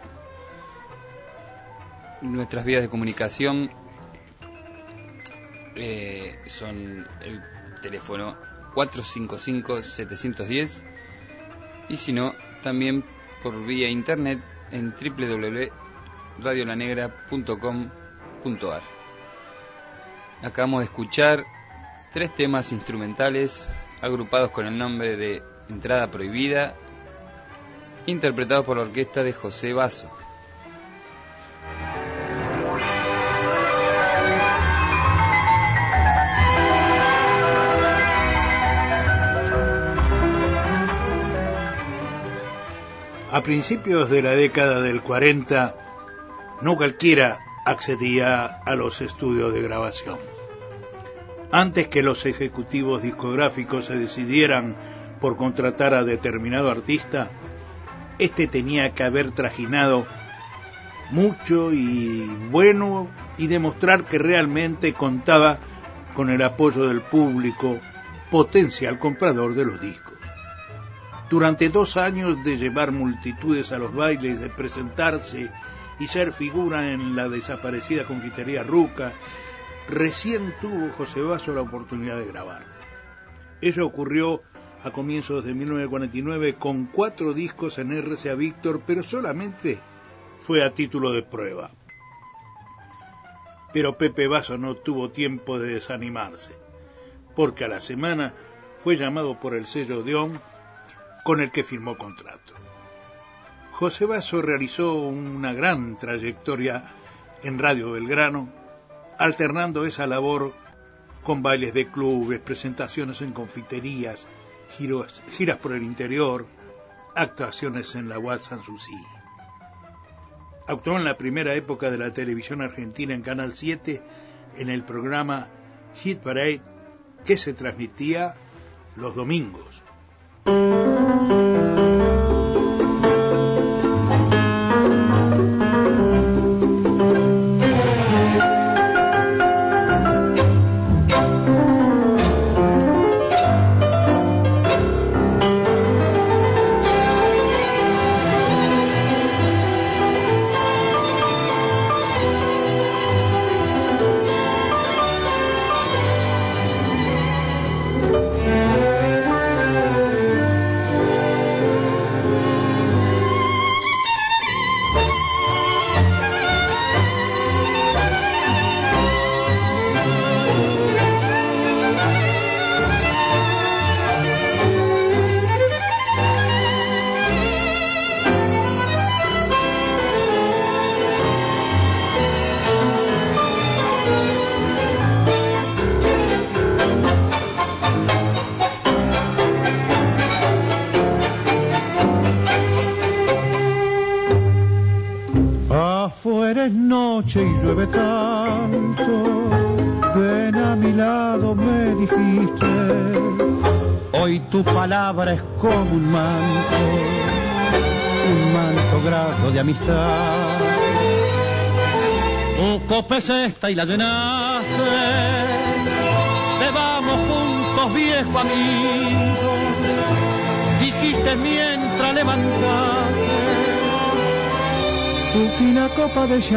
Nuestras vías de comunicación son el teléfono 455-710 y si no, también por vía internet en www.radiolanegra.com.ar. Acabamos de escuchar 3 temas instrumentales agrupados con el nombre de Entrada Prohibida, interpretado por la orquesta de José Basso. A principios de la década del 40, no cualquiera accedía a los estudios de grabación. Antes que los ejecutivos discográficos se decidieran por contratar a determinado artista, este tenía que haber trajinado mucho y bueno y demostrar que realmente contaba con el apoyo del público, potencial comprador de los discos. Durante 2 años de llevar multitudes a los bailes, de presentarse y ser figura en la desaparecida confitería Ruca, recién tuvo José Basso la oportunidad de grabar. Ello ocurrió a comienzos de 1949 con 4 discos en RCA Víctor, pero solamente fue a título de prueba. Pero Pepe Basso no tuvo tiempo de desanimarse, porque a la semana fue llamado por el sello Odeón, con el que firmó contrato. José Basso realizó una gran trayectoria en Radio Belgrano, alternando esa labor con bailes de clubes, presentaciones en confiterías, giras por el interior, actuaciones en la Guat Sanssouci. Actuó en la primera época de la televisión argentina en Canal 7 en el programa Hit Parade, que se transmitía los domingos. noche y llueve tanto. Ven a mi lado, me dijiste. Hoy tu palabra es como un manto grato de amistad. Tu copa es esta y la llenaste. Bebamos juntos, viejo amigo, dijiste mientras levantaste tu fina copa de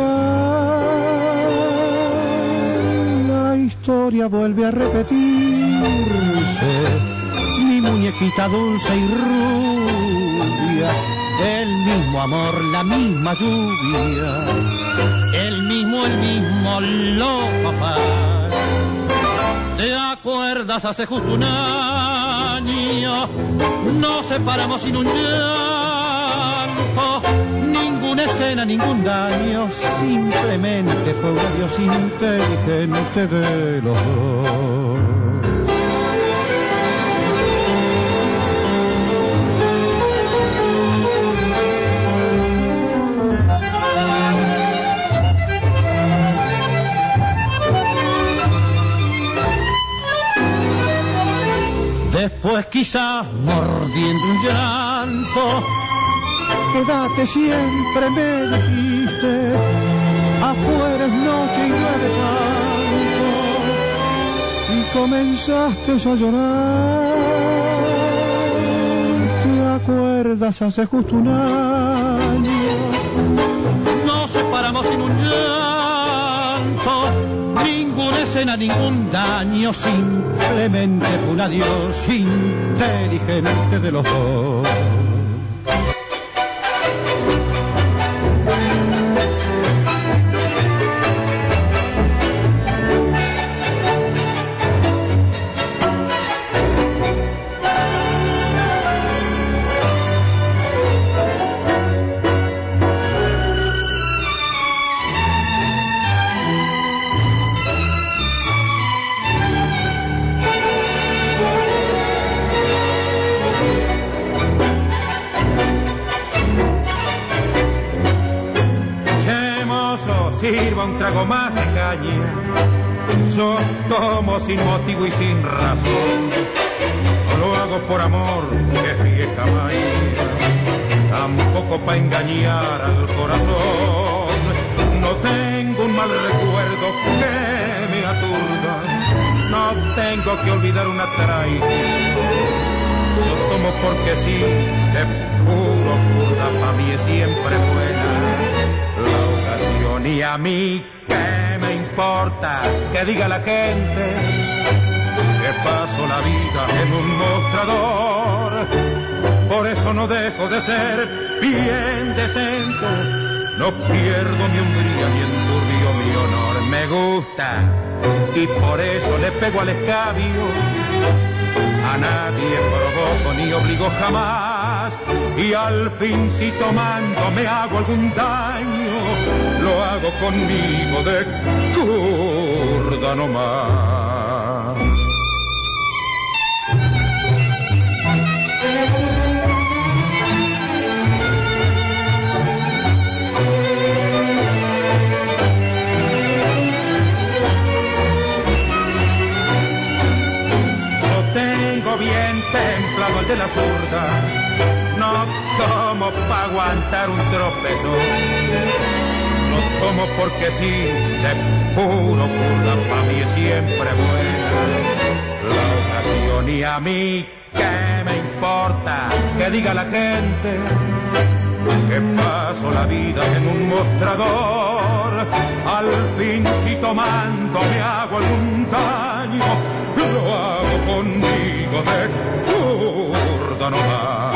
champán. La historia vuelve a repetirse, mi muñequita dulce y rubia, el mismo amor, la misma lluvia, el mismo loco afán. ¿Te acuerdas? Hace justo un año nos separamos sin un llanto, ninguna escena, ningún daño, simplemente fue un adiós inteligente de los dos. Después quizás mordiendo un llanto, quédate siempre, me dijiste, afuera es noche y llueve tanto, y comenzaste a llorar. ¿Te acuerdas? Hace justo un año nos separamos sin un llanto, ninguna escena, ningún daño, simplemente fue un adiós inteligente de los dos. Sirva un trago más de caña, yo tomo sin motivo y sin razón. No lo hago por amor, que es vieja maíz, tampoco para engañar al corazón. No tengo un mal recuerdo que me aturda, no tengo que olvidar una traición. Yo tomo porque sí, de puro curda, pa' mí es siempre buena la ocasión. Y a mí, ¿qué me importa que diga la gente? Que paso la vida en un mostrador. Por eso no dejo de ser bien decente, no pierdo mi hombría ni enturbio mi honor. Me gusta y por eso le pego al escabio. A nadie provoco ni obligo jamás, y al fin si tomando me hago algún daño, lo hago conmigo de curda nomás. Bien templado el de la zurda, no tomo pa' aguantar un tropezón, no tomo porque sí, de puro curda, pa' mí es siempre buena la ocasión. Y a mí, ¿qué me importa que diga la gente? Que paso la vida en un mostrador, al fin si tomando me hago algún daño, lo hago conmigo de curda nomás.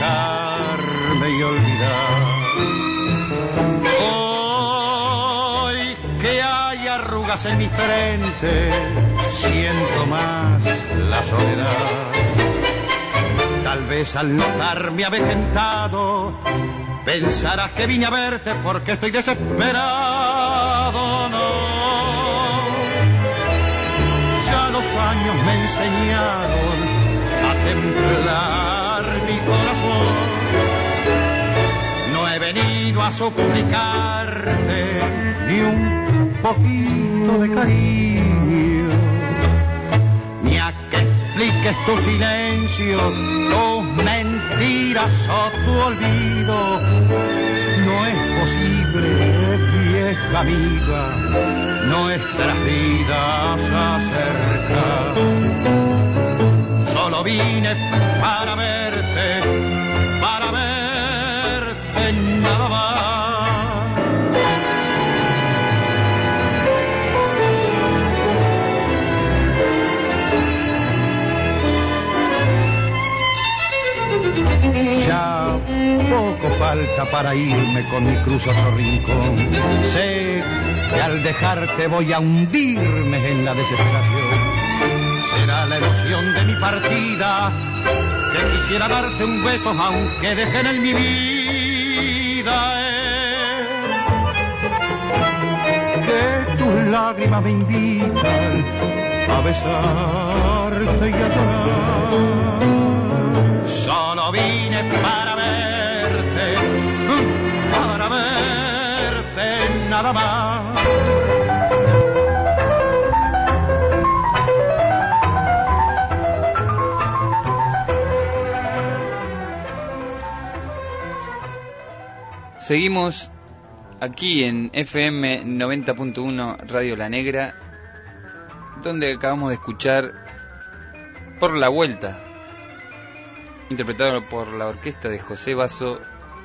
alejarme y olvidar. Hoy que hay arrugas en mi frente, siento más la soledad. Tal vez al notarme avejentado, pensarás que vine a verte porque estoy desesperado. No, ya los años me enseñaron a templar mi corazón. No he venido a suplicarte ni un poquito de cariño, ni a que expliques tu silencio, tus mentiras o tu olvido. No es posible, vieja amiga, nuestras vidas acercar. Solo vine para verte nada más. Ya poco falta para irme con mi cruz a otro rincón. Sé que al dejarte voy a hundirme en la desesperación. Será la emoción de mi partida que quisiera darte un beso aunque dejen en mi vida. Que tus lágrimas me invitan a besarte y a llorar. Solo vine para verte nada más. Seguimos aquí en FM 90.1 Radio La Negra, donde acabamos de escuchar Por la Vuelta, interpretado por la orquesta de José Basso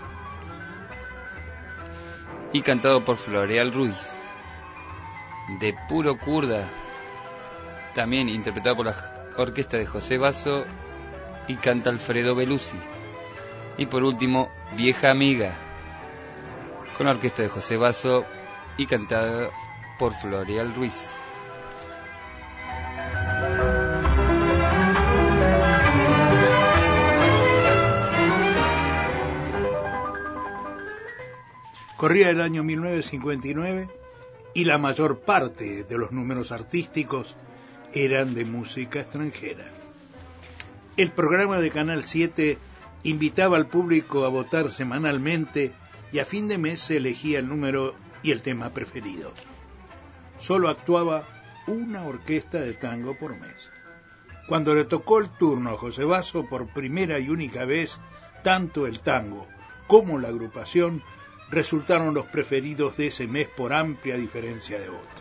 y cantado por Floreal Ruiz. De Puro Kurda, también interpretado por la orquesta de José Basso y canta Alfredo Belusi. Y por último, Vieja Amiga, con la orquesta de José Basso y cantada por Floreal Ruiz. Corría el año 1959 y la mayor parte de los números artísticos eran de música extranjera. El programa de Canal 7 invitaba al público a votar semanalmente y a fin de mes se elegía el número y el tema preferido. Solo actuaba una orquesta de tango por mes. Cuando le tocó el turno a José Basso por primera y única vez, tanto el tango como la agrupación resultaron los preferidos de ese mes por amplia diferencia de votos.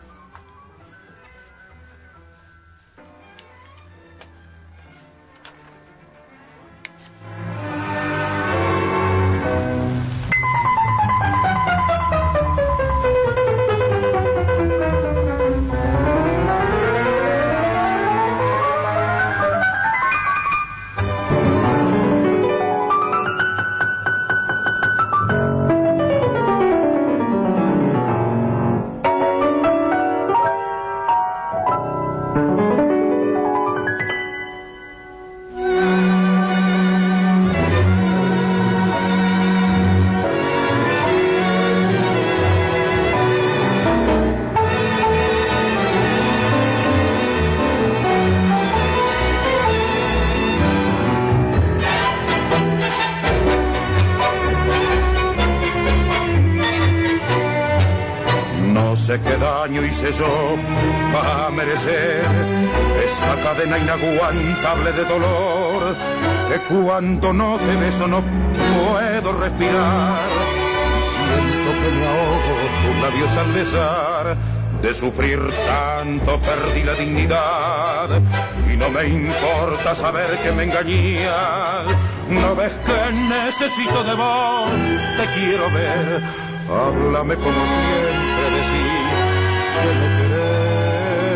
Qué daño hice yo para merecer esta cadena inaguantable de dolor, que cuando no te beso no puedo respirar, siento que me ahogo tus labios al besar. De sufrir tanto perdí la dignidad y no me importa saber que me engañas. No ves que necesito de vos, te quiero ver, háblame como siempre decís que me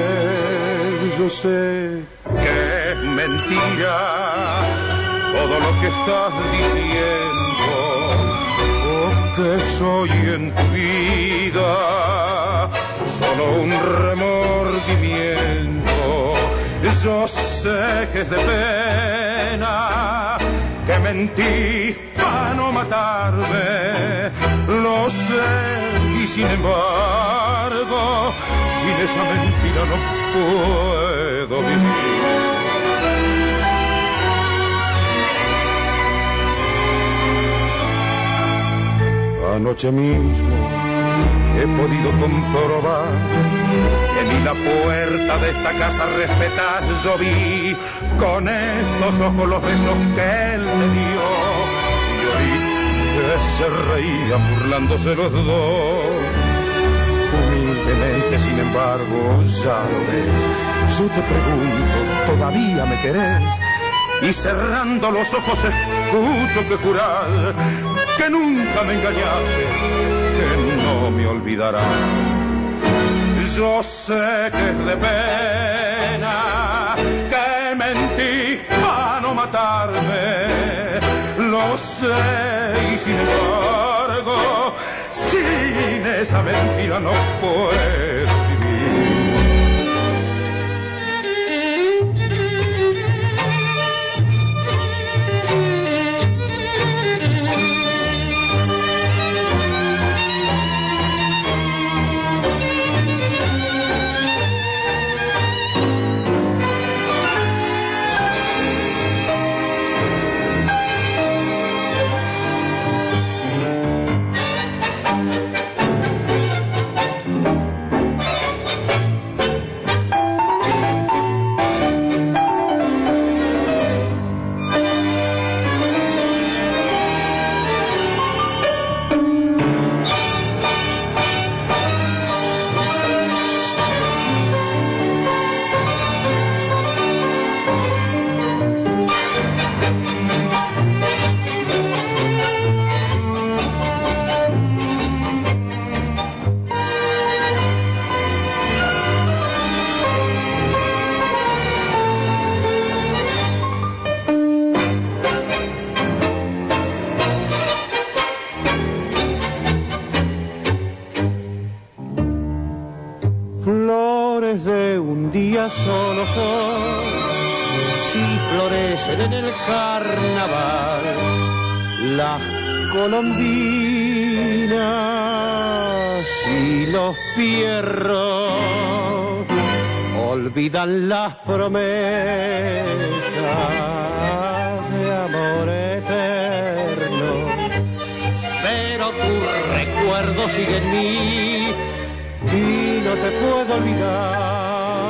querés. Yo sé que es mentira todo lo que estás diciendo, o que soy en tu vida solo un remordimiento. Yo sé que es de pena, que mentí para no matarme, lo sé, y sin embargo, sin esa mentira no puedo vivir. Anoche mismo he podido comprobar que ni la puerta de esta casa respetas. Yo vi con estos ojos los besos que él me dio y oí que se reían burlándose los dos. Humildemente, sin embargo, ya lo ves. Yo te pregunto, ¿todavía me querés? Y cerrando los ojos escucho que jurás que nunca me engañaste, que no me olvidarás. Yo sé que es de pena, que mentí para no matarme, lo sé, y sin embargo, sin esa mentira no puedo vivir. Solo son si florecen en el carnaval las colombinas y los pierros olvidan las promesas de amor eterno, pero tu recuerdo sigue en mí y no te puedo olvidar.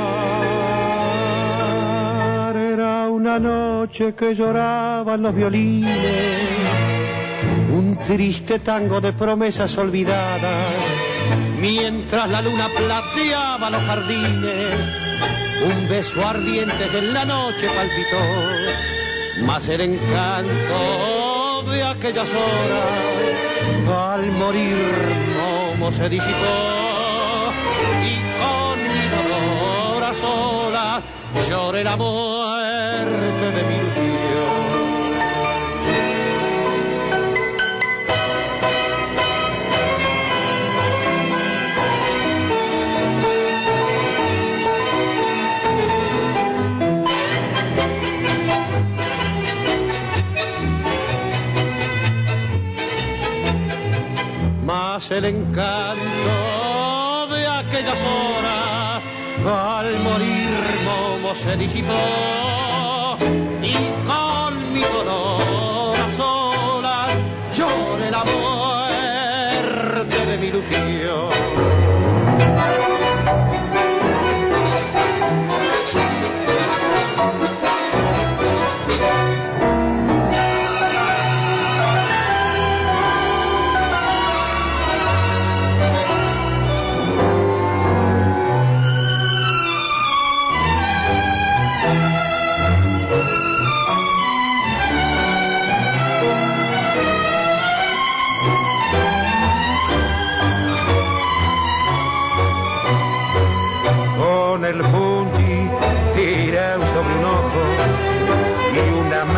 Una noche que lloraban los violines, un triste tango de promesas olvidadas, mientras la luna plateaba los jardines, un beso ardiente que en la noche palpitó, mas el encanto de aquellas horas al morir Momo se disipó y con mi dolor a solas lloré la muerte de mi ilusión. Mas el encanto de aquellas horas al morir Momo se disipó y con mi dolor a solas lloré la muerte de mi ilusión.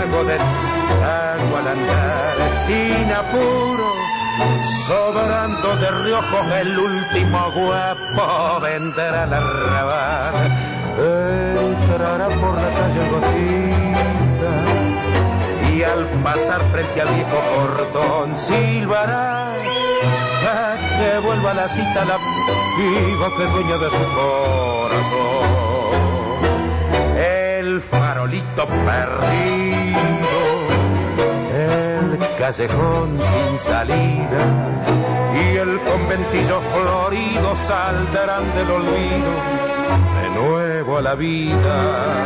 trago de tango al andar, sin apuro, sobrando de riojos el último guapo vendrá al arrabal. Entrará por la calle Gotita y al pasar frente al viejo portón silbará a que vuelva a la cita la piba que es dueña de su corazón. El farolito perdido, el callejón sin salida y el conventillo florido saldrán del olvido de nuevo a la vida.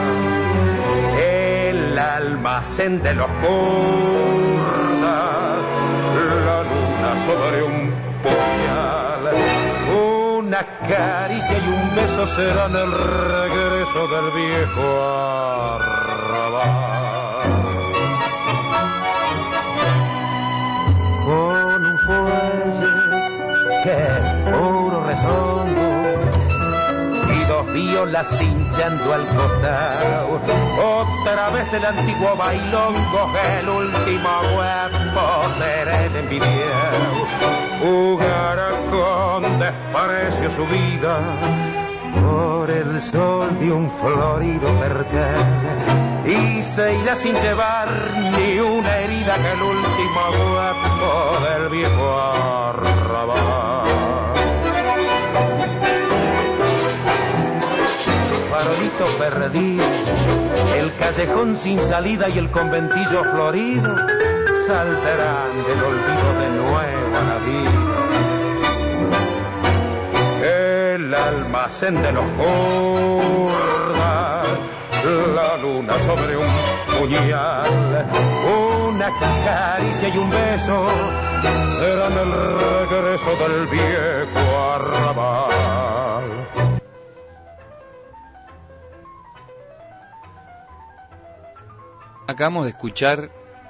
El almacén de los curdas, la luna sobre un puñal, una caricia y un beso serán el regreso del viejo arrabal. Con un fuelle que puro rezongo y dos violas hinchando al costado, otra vez del antiguo bailongo, el último guapo será el envidiado. Jugará con desprecio su vida por el sol de un florido percal y se irá sin llevar ni una herida que el último guapo del viejo arrabal. Farolito perdido, el callejón sin salida y el conventillo florido saldrán del olvido de nuevo a la vida. El almacén de los curdas, la luna sobre un puñal, una caricia y un beso serán el regreso del viejo arrabal. Acabamos de escuchar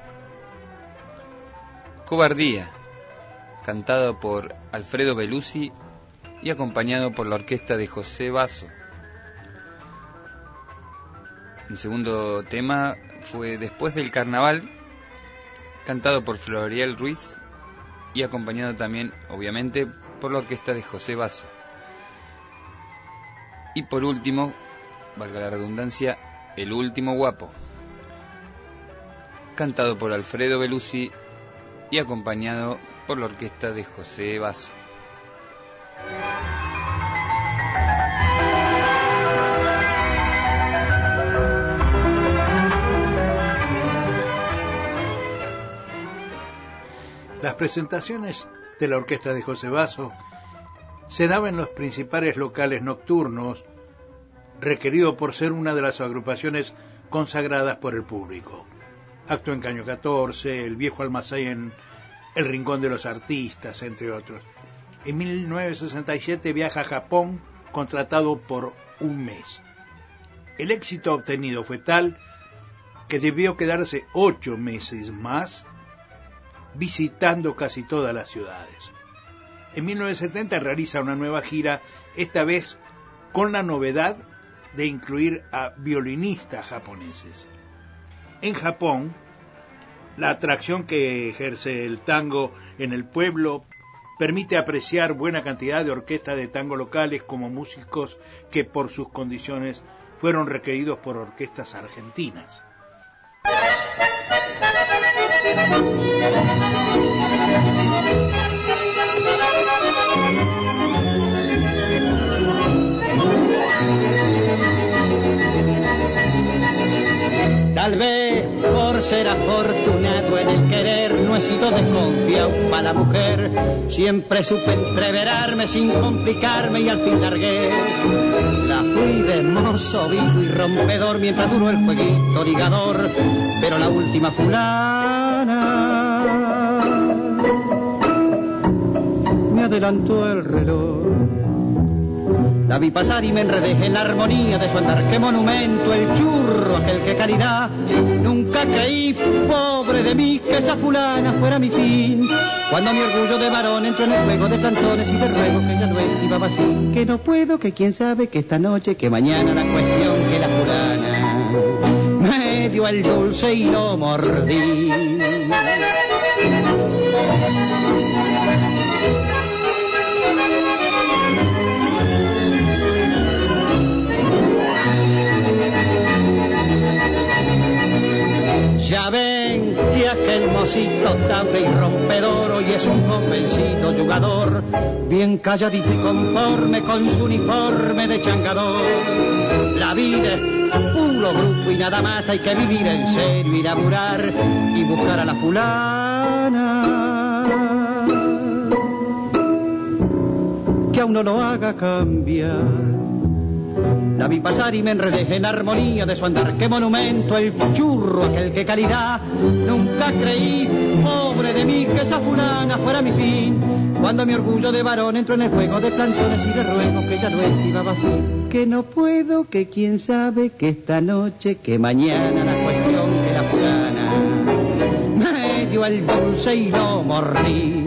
Cobardía, cantado por Alfredo Belusi y acompañado por la orquesta de José Basso. El segundo tema fue Después del Carnaval, cantado por Florial Ruiz y acompañado también, obviamente, por la orquesta de José Basso. Y por último, valga la redundancia, El Último Guapo, cantado por Alfredo Belusi y acompañado por la orquesta de José Basso. Las presentaciones de la orquesta de José Basso se daban en los principales locales nocturnos, requerido por ser una de las agrupaciones consagradas por el público. Actuó en Caño 14, el Viejo Almacén, el Rincón de los Artistas, entre otros. En 1967 viaja a Japón, contratado por un mes. El éxito obtenido fue tal que debió quedarse 8 meses más visitando casi todas las ciudades. En 1970 realiza una nueva gira, esta vez con la novedad de incluir a violinistas japoneses. En Japón, la atracción que ejerce el tango en el pueblo permite apreciar buena cantidad de orquestas de tango locales como músicos que por sus condiciones fueron requeridos por orquestas argentinas. Tal vez por ser afortunado en el querer no he sido desconfiado para la mujer. Siempre supe entreverarme sin complicarme y al fin largué. La fui de mozo vivo y rompedor mientras duró el jueguito ligador. Pero la última fulana me adelantó el reloj. La vi pasar y me enredé en la armonía de su andar. ¡Qué monumento el churro, aquel que caridad! Nunca creí, pobre de mí, que esa fulana fuera mi fin. Cuando mi orgullo de varón entró en el juego de plantones y de ruego que ya no iba así. Que no puedo, que quién sabe, que esta noche, que mañana la cuestión, que la fulana me dio el dulce y lo mordí. Ya ven que aquel mocito taure y rompedor hoy es un convencido jugador, bien calladito y conforme con su uniforme de changador. La vida es puro bruto y nada más hay que vivir en serio y laburar y buscar a la fulana que a uno lo haga cambiar. La vi pasar y me enredé en armonía de su andar. ¡Qué monumento el churro, aquel que caridad! Nunca creí, pobre de mí, que esa fulana fuera mi fin. Cuando mi orgullo de varón entró en el juego de plantones y de ruegos, que ya lo esquivaba así. Que no puedo, que quién sabe, que esta noche, que mañana, la cuestión que la fulana me dio el dulce y lo mordí.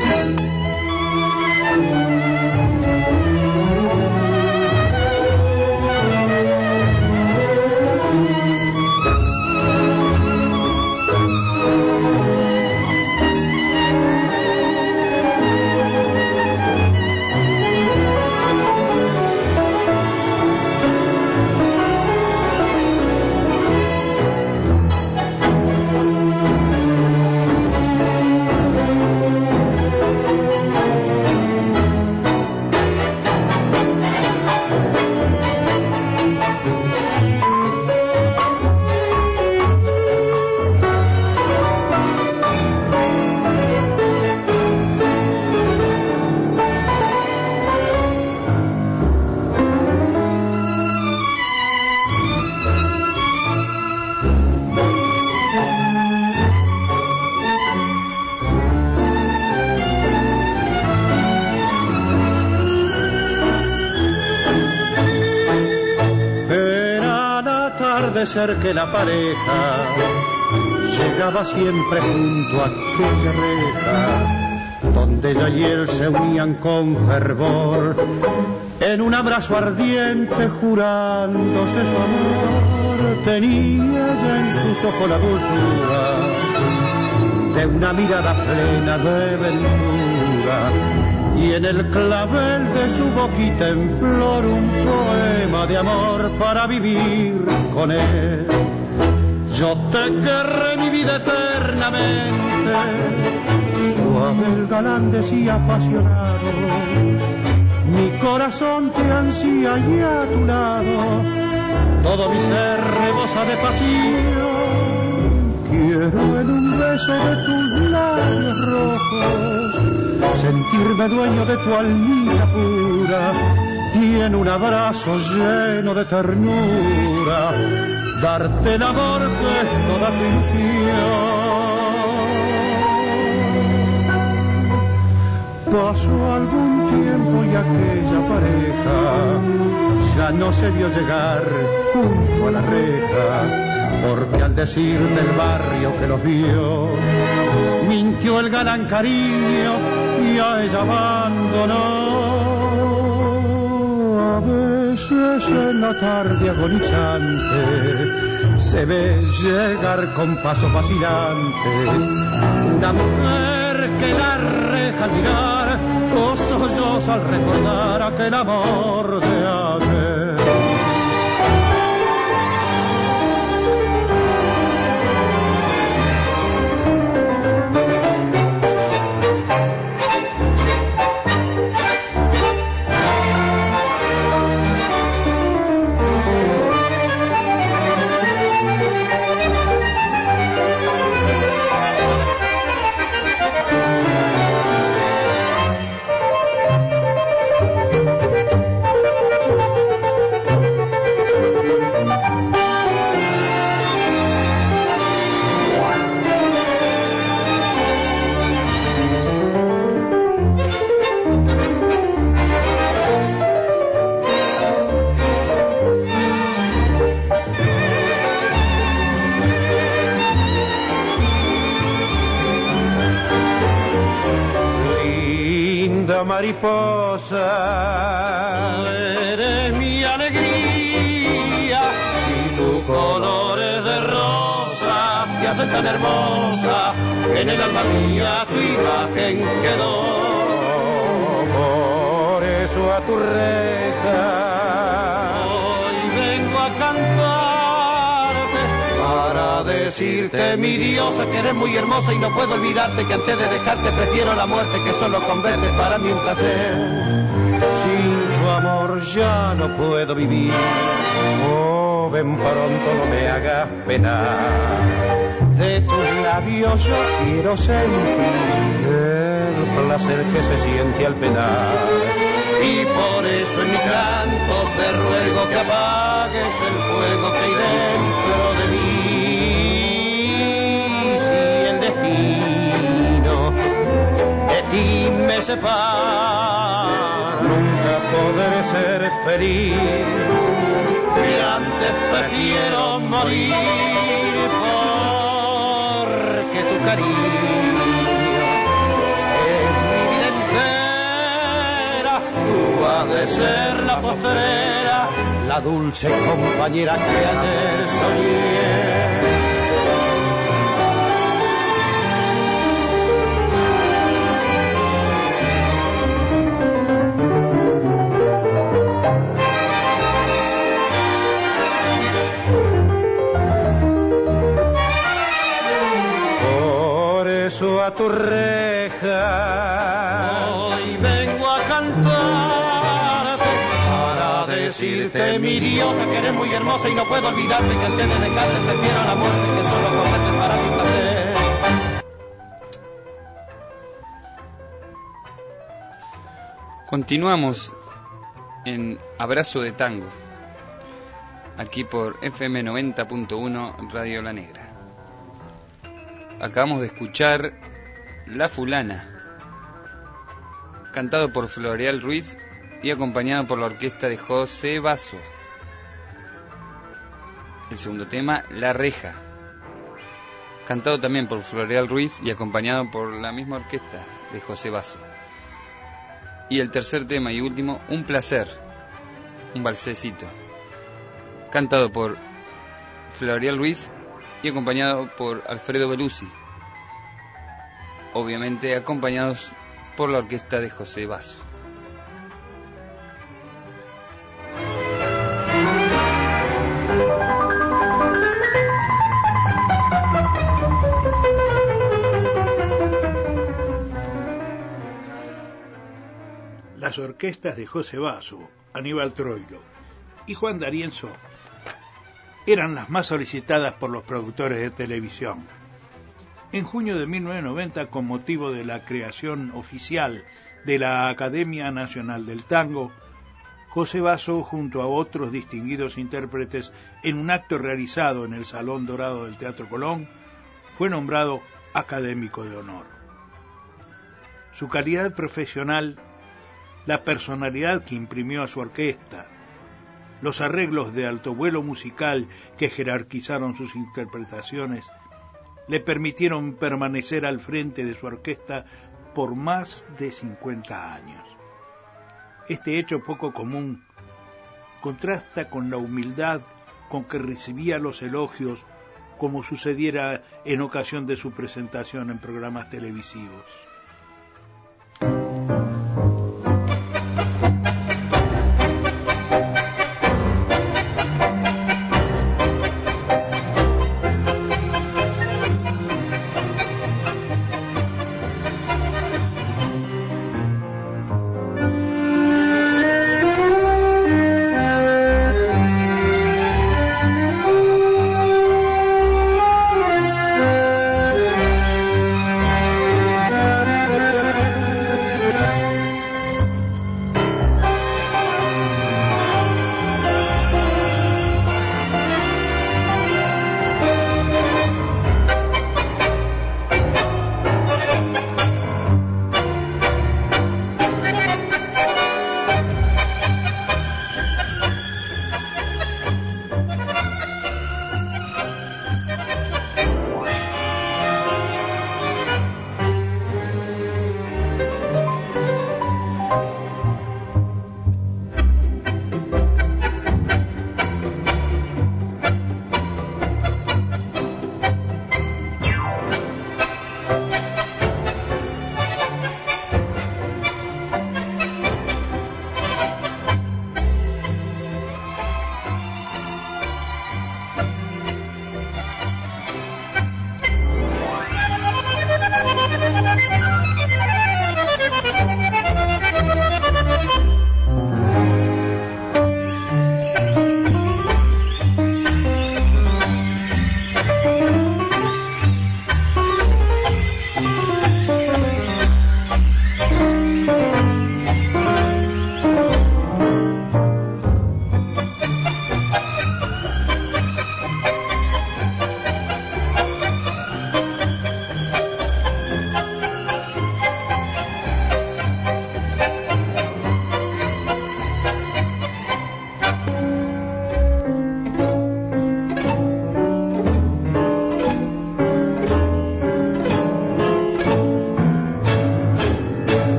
Ser que la pareja llegaba siempre junto a aquella reja donde ella y él se unían con fervor en un abrazo ardiente jurándose su amor. Tenía ya en sus ojos la dulzura de una mirada plena de ventura y en el clavel de su boquita en flor un poema de amor para vivir con él. Yo te querré mi vida eternamente, suave el galán decía apasionado, mi corazón te ansía y a tu lado, todo mi ser rebosa de pasión. Quiero en un beso de tus labios rojos sentirme dueño de tu almita pura y en un abrazo lleno de ternura darte el amor que es toda tu ilusión. Pasó algún tiempo y aquella pareja ya no se vio llegar junto a la reja, porque al decir del barrio que los vio mintió el galán cariño y a ella abandonó. A veces en la tarde agonizante se ve llegar con paso vacilante una mujer que la reja al mirar o solloza al recordar aquel amor de ayer. Mariposa, eres mi alegría y tu color es de rosa tan hermosa, que en el alma mía tu imagen quedó. Por eso a tu reja hoy vengo a cantarte, para decirte, mi diosa, que eres muy hermosa y no puedo olvidarte, que antes de dejarte prefiero la muerte, que solo con verte para mí un placer. Sin tu amor ya no puedo vivir. Oh, ven pronto, no me hagas penar. De tus labios yo quiero sentir el placer que se siente al penar. Y por eso en mi canto te ruego que apagues el fuego que hay dentro de mí. Si el destino de ti me separa, nunca podré ser feliz, que antes prefiero morir, porque tu cariño es mi vida entera. Tú has de ser la postrera, la dulce compañera que ayer soñé. A tu reja hoy vengo a cantarte, para decirte, mi diosa, que eres muy hermosa y no puedo olvidarte, que antes de dejarte prefiero la muerte, que solo con verte para mi placer. Continuamos en Abrazo de Tango, aquí por FM 90.1 Radio La Negra. Acabamos de escuchar La Fulana, cantado por Floreal Ruiz y acompañado por la orquesta de José Basso. El segundo tema, La Reja, cantado también por Floreal Ruiz y acompañado por la misma orquesta de José Basso. Y el tercer tema y último, Un Placer, un balsecito, cantado por Floreal Ruiz y acompañado por Alfredo Belusi, obviamente acompañados por la orquesta de José Basso. Las orquestas de José Basso, Aníbal Troilo y Juan D'Arienzo eran las más solicitadas por los productores de televisión. En junio de 1990, con motivo de la creación oficial de la Academia Nacional del Tango, José Basso, junto a otros distinguidos intérpretes, en un acto realizado en el Salón Dorado del Teatro Colón, fue nombrado académico de honor. Su calidad profesional, la personalidad que imprimió a su orquesta, los arreglos de alto vuelo musical que jerarquizaron sus interpretaciones, le permitieron permanecer al frente de su orquesta por más de 50 años. Este hecho poco común contrasta con la humildad con que recibía los elogios, como sucediera en ocasión de su presentación en programas televisivos.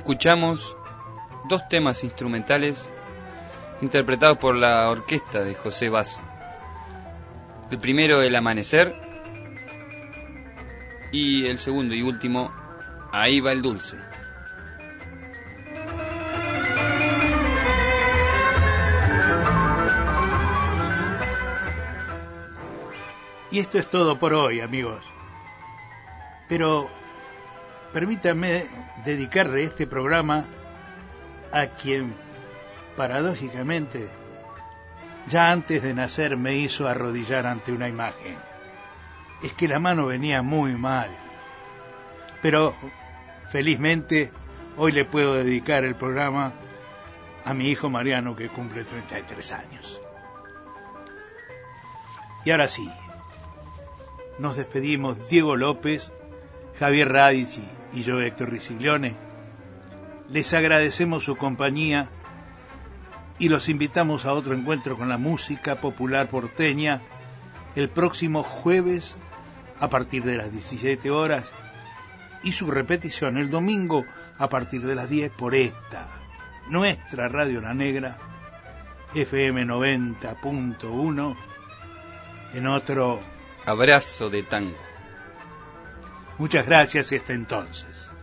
escuchamos dos temas instrumentales interpretados por la orquesta de José Basso. El primero, El Amanecer, y el segundo y último, Ahí va el dulce. Y esto es todo por hoy, amigos. Pero permítanme dedicarle este programa a quien, paradójicamente, ya antes de nacer me hizo arrodillar ante una imagen. Es que la mano venía muy mal. Pero, felizmente, hoy le puedo dedicar el programa a mi hijo Mariano, que cumple 33 años. Y ahora sí, nos despedimos Diego López, Javier Radici y yo, Héctor Riciglione. Les agradecemos su compañía y los invitamos a otro encuentro con la música popular porteña el próximo jueves a partir de las 17 horas y su repetición el domingo a partir de las 10 por esta, nuestra Radio La Negra, FM 90.1, en otro Abrazo de Tango. Muchas gracias y hasta entonces.